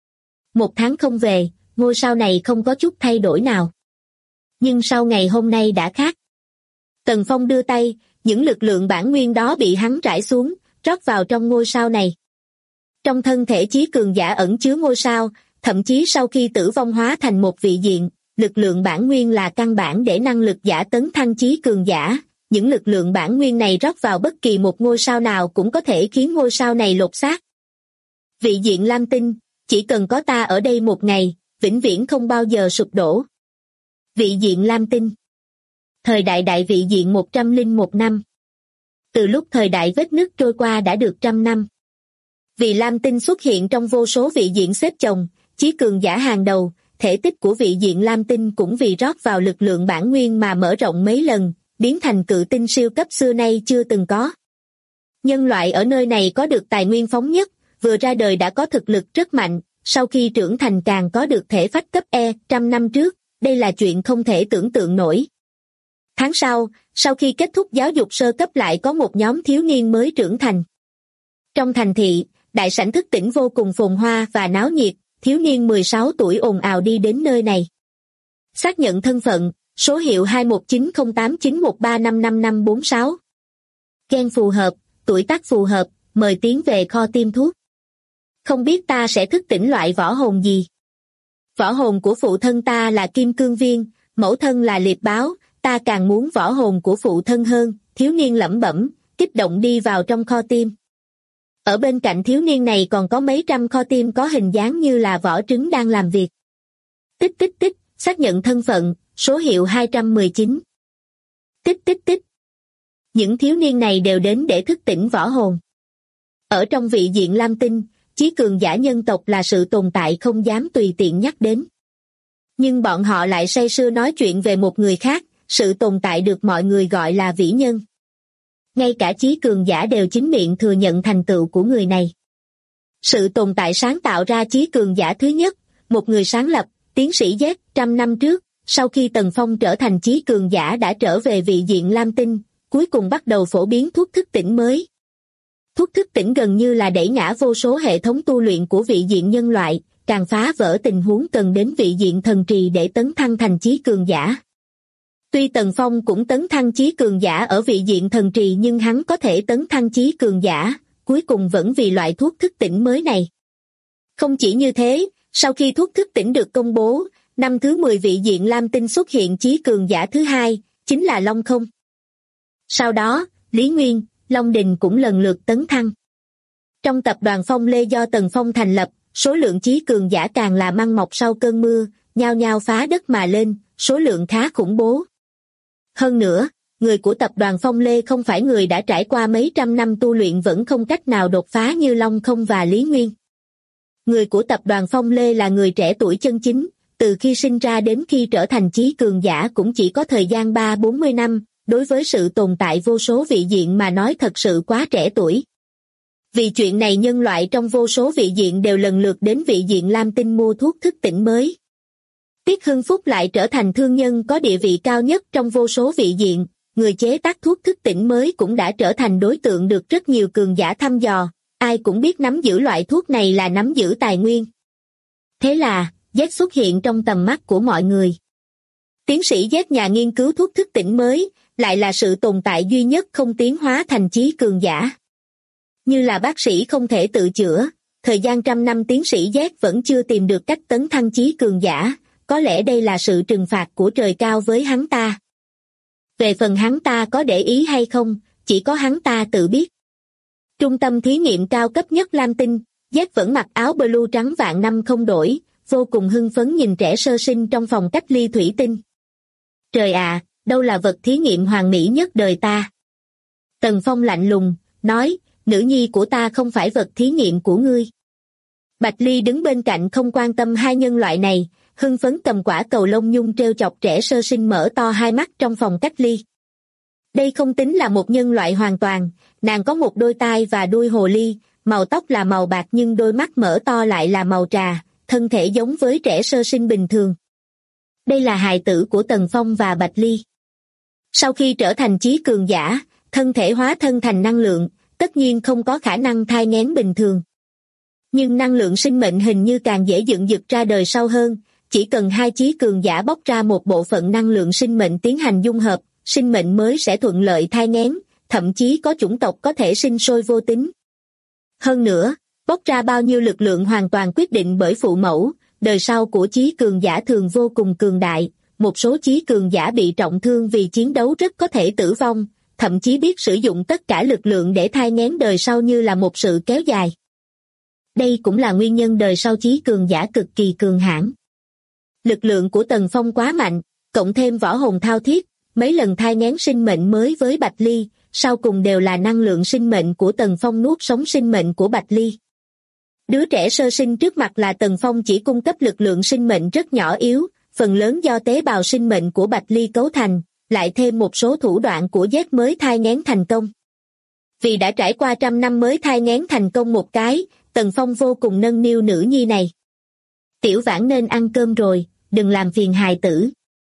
1 tháng không về, ngôi sao này không có chút thay đổi nào. Nhưng sau ngày hôm nay đã khác. Tần Phong đưa tay, những lực lượng bản nguyên đó bị hắn rải xuống, rót vào trong ngôi sao này. Trong thân thể chí cường giả ẩn chứa ngôi sao, thậm chí sau khi tử vong hóa thành một vị diện, lực lượng bản nguyên là căn bản để năng lực giả tấn thăng chí cường giả. Những lực lượng bản nguyên này rót vào bất kỳ một ngôi sao nào cũng có thể khiến ngôi sao này lột xác. Vị diện lam tinh, chỉ cần có ta ở đây một ngày, vĩnh viễn không bao giờ sụp đổ. Vị diện lam tinh. Thời đại đại vị diện 101 năm. Từ lúc thời đại vết nứt trôi qua đã được 100 năm. Vì lam tinh xuất hiện trong vô số vị diện xếp chồng, chí cường giả hàng đầu, thể tích của vị diện lam tinh cũng vì rót vào lực lượng bản nguyên mà mở rộng mấy lần, biến thành cự tinh siêu cấp xưa nay chưa từng có. Nhân loại ở nơi này có được tài nguyên phóng nhất, vừa ra đời đã có thực lực rất mạnh, sau khi trưởng thành càng có được thể phách cấp E. 100 năm trước, đây là chuyện không thể tưởng tượng nổi. Tháng sau khi kết thúc giáo dục sơ cấp lại có một nhóm thiếu niên mới trưởng thành. Trong thành thị, đại sảnh thức tỉnh vô cùng phồn hoa và náo nhiệt, thiếu niên 16 tuổi ồn ào đi đến nơi này. Xác nhận thân phận, số hiệu 21908913555546. Gen phù hợp, tuổi tác phù hợp, mời tiến về kho tiêm thuốc. Không biết ta sẽ thức tỉnh loại võ hồn gì? Võ hồn của phụ thân ta là kim cương viên, mẫu thân là liệp báo, ta càng muốn võ hồn của phụ thân hơn, thiếu niên lẩm bẩm, kích động đi vào trong kho tiêm. Ở bên cạnh thiếu niên này còn có mấy trăm kho tiêm có hình dáng như là vỏ trứng đang làm việc. Tích tích tích, xác nhận thân phận, số hiệu 219. Tích tích tích. Những thiếu niên này đều đến để thức tỉnh võ hồn. Ở trong vị diện lam tinh, chí cường giả nhân tộc là sự tồn tại không dám tùy tiện nhắc đến. Nhưng bọn họ lại say sưa nói chuyện về một người khác, sự tồn tại được mọi người gọi là vĩ nhân. Ngay cả chí cường giả đều chính miệng thừa nhận thành tựu của người này. Sự tồn tại sáng tạo ra chí cường giả thứ nhất, một người sáng lập, tiến sĩ Z. 100 năm trước, sau khi Tần Phong trở thành chí cường giả đã trở về vị diện lam tinh, cuối cùng bắt đầu phổ biến thuốc thức tỉnh mới. Thuốc thức tỉnh gần như là đẩy ngã vô số hệ thống tu luyện của vị diện nhân loại, càng phá vỡ tình huống cần đến vị diện thần trì để tấn thăng thành chí cường giả. Tuy Tần Phong cũng tấn thăng chí cường giả ở vị diện thần trì nhưng hắn có thể tấn thăng chí cường giả, cuối cùng vẫn vì loại thuốc thức tỉnh mới này. Không chỉ như thế, sau khi thuốc thức tỉnh được công bố, năm thứ 10 vị diện lam tinh xuất hiện chí cường giả thứ hai, chính là Long Không. Sau đó, Lý Nguyên, Long Đình cũng lần lượt tấn thăng. Trong tập đoàn Phong Lê do Tần Phong thành lập, số lượng chí cường giả càng là măng mọc sau cơn mưa, nhao nhao phá đất mà lên, số lượng khá khủng bố. Hơn nữa, người của tập đoàn Phong Lê không phải người đã trải qua mấy trăm năm tu luyện vẫn không cách nào đột phá như Long Không và Lý Nguyên. Người của tập đoàn Phong Lê là người trẻ tuổi chân chính, từ khi sinh ra đến khi trở thành chí cường giả cũng chỉ có thời gian 30-40 năm, đối với sự tồn tại vô số vị diện mà nói thật sự quá trẻ tuổi. Vì chuyện này nhân loại trong vô số vị diện đều lần lượt đến vị diện lam tinh mua thuốc thức tỉnh mới. Tiết Hưng Phúc lại trở thành thương nhân có địa vị cao nhất trong vô số vị diện, người chế tác thuốc thức tỉnh mới cũng đã trở thành đối tượng được rất nhiều cường giả thăm dò, ai cũng biết nắm giữ loại thuốc này là nắm giữ tài nguyên. Thế là, Z xuất hiện trong tầm mắt của mọi người. Tiến sĩ Z nhà nghiên cứu thuốc thức tỉnh mới, lại là sự tồn tại duy nhất không tiến hóa thành chí cường giả. Như là bác sĩ không thể tự chữa, thời gian 100 năm tiến sĩ Z vẫn chưa tìm được cách tấn thăng chí cường giả, có lẽ đây là sự trừng phạt của trời cao với hắn ta. Về phần hắn ta có để ý hay không, chỉ có hắn ta tự biết. Trung tâm thí nghiệm cao cấp nhất lam tinh, Z vẫn mặc áo blue trắng vạn năm không đổi, vô cùng hưng phấn nhìn trẻ sơ sinh trong phòng cách ly thủy tinh. Trời ạ, đâu là vật thí nghiệm hoàn mỹ nhất đời ta. Tần Phong lạnh lùng, nói, nữ nhi của ta không phải vật thí nghiệm của ngươi. Bạch Ly đứng bên cạnh không quan tâm hai nhân loại này, hưng phấn cầm quả cầu lông nhung trêu chọc trẻ sơ sinh mở to hai mắt trong phòng cách ly. Đây không tính là một nhân loại hoàn toàn, nàng có một đôi tai và đuôi hồ ly, màu tóc là màu bạc nhưng đôi mắt mở to lại là màu trà, thân thể giống với trẻ sơ sinh bình thường. Đây là hài tử của Tần Phong và Bạch Ly. Sau khi trở thành chí cường giả, thân thể hóa thân thành năng lượng, tất nhiên không có khả năng thai nghén bình thường. Nhưng năng lượng sinh mệnh hình như càng dễ dựng dục ra đời sau hơn, chỉ cần hai chí cường giả bóc ra một bộ phận năng lượng sinh mệnh tiến hành dung hợp, sinh mệnh mới sẽ thuận lợi thai nghén, thậm chí có chủng tộc có thể sinh sôi vô tính. Hơn nữa, bốc ra bao nhiêu lực lượng hoàn toàn quyết định bởi phụ mẫu, đời sau của chí cường giả thường vô cùng cường đại, một số chí cường giả bị trọng thương vì chiến đấu rất có thể tử vong, thậm chí biết sử dụng tất cả lực lượng để thai nghén đời sau như là một sự kéo dài. Đây cũng là nguyên nhân đời sau chí cường giả cực kỳ cường hãn. Lực lượng của Tần Phong quá mạnh, cộng thêm võ hồn thao thiết, mấy lần thai nghén sinh mệnh mới với Bạch Ly, sau cùng đều là năng lượng sinh mệnh của Tần Phong nuốt sống sinh mệnh của Bạch Ly. Đứa trẻ sơ sinh trước mặt là Tần Phong chỉ cung cấp lực lượng sinh mệnh rất nhỏ yếu, phần lớn do tế bào sinh mệnh của Bạch Ly cấu thành, lại thêm một số thủ đoạn của Z mới thai nghén thành công. Vì đã trải qua 100 năm mới thai nghén thành công một cái, Tần Phong vô cùng nâng niu nữ nhi này. Tiểu Vãn nên ăn cơm rồi, đừng làm phiền hài tử.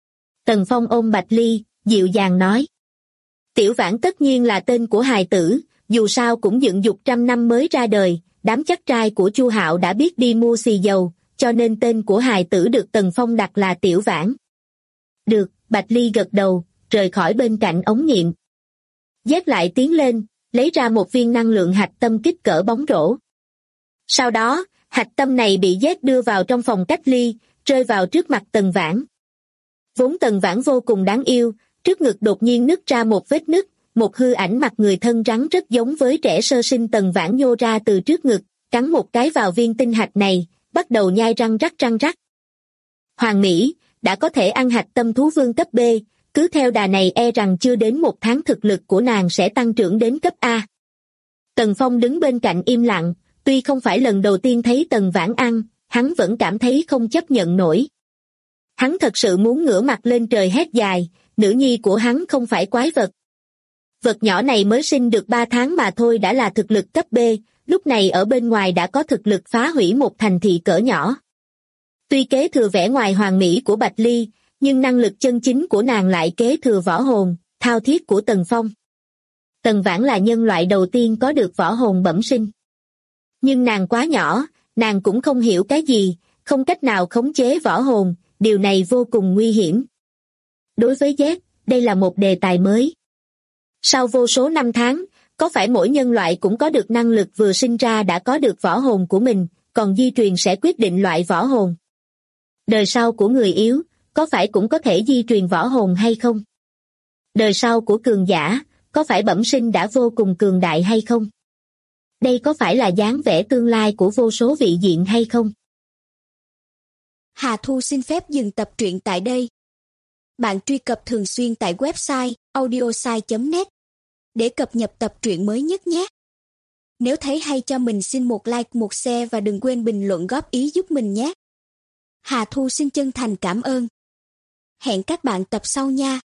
Tần Phong ôm Bạch Ly, dịu dàng nói. Tiểu Vãn tất nhiên là tên của hài tử, dù sao cũng dựng dục 100 năm mới ra đời, đám chắc trai của Chu Hạo đã biết đi mua xì dầu, cho nên tên của hài tử được Tần Phong đặt là Tiểu Vãn. Được, Bạch Ly gật đầu, rời khỏi bên cạnh ống nghiệm. Dét lại tiến lên, lấy ra một viên năng lượng hạch tâm kích cỡ bóng rổ. Sau đó, hạch tâm này bị Dét đưa vào trong phòng cách ly, rơi vào trước mặt Tần Vãn. Vốn Tần Vãn vô cùng đáng yêu, trước ngực đột nhiên nứt ra một vết nứt, một hư ảnh mặt người thân rắn rất giống với trẻ sơ sinh Tần Vãn nhô ra từ trước ngực, cắn một cái vào viên tinh hạch này, bắt đầu nhai răng rắc. Hoàng Mỹ, đã có thể ăn hạch tâm thú vương cấp B, cứ theo đà này e rằng chưa đến 1 tháng thực lực của nàng sẽ tăng trưởng đến cấp A. Tần Phong đứng bên cạnh im lặng, tuy không phải lần đầu tiên thấy Tần Vãn ăn, hắn vẫn cảm thấy không chấp nhận nổi. Hắn thật sự muốn ngửa mặt lên trời hét dài, nữ nhi của hắn không phải quái vật. Vật nhỏ này mới sinh được 3 tháng mà thôi đã là thực lực cấp B, lúc này ở bên ngoài đã có thực lực phá hủy một thành thị cỡ nhỏ. Tuy kế thừa vẻ ngoài hoàn mỹ của Bạch Ly, nhưng năng lực chân chính của nàng lại kế thừa võ hồn, thao thiết của Tần Phong. Tần Vãn là nhân loại đầu tiên có được võ hồn bẩm sinh. Nhưng nàng quá nhỏ, nàng cũng không hiểu cái gì, không cách nào khống chế võ hồn, điều này vô cùng nguy hiểm. Đối với Z, đây là một đề tài mới. Sau vô số năm tháng, có phải mỗi nhân loại cũng có được năng lực vừa sinh ra đã có được võ hồn của mình, còn di truyền sẽ quyết định loại võ hồn. Đời sau của người yếu, có phải cũng có thể di truyền võ hồn hay không? Đời sau của cường giả, có phải bẩm sinh đã vô cùng cường đại hay không? Đây có phải là dáng vẻ tương lai của vô số vị diện hay không? Hà Thu xin phép dừng tập truyện tại đây. Bạn truy cập thường xuyên tại website audiosai.net để cập nhật tập truyện mới nhất nhé. Nếu thấy hay cho mình xin một like, một share và đừng quên bình luận góp ý giúp mình nhé. Hà Thu xin chân thành cảm ơn. Hẹn các bạn tập sau nha.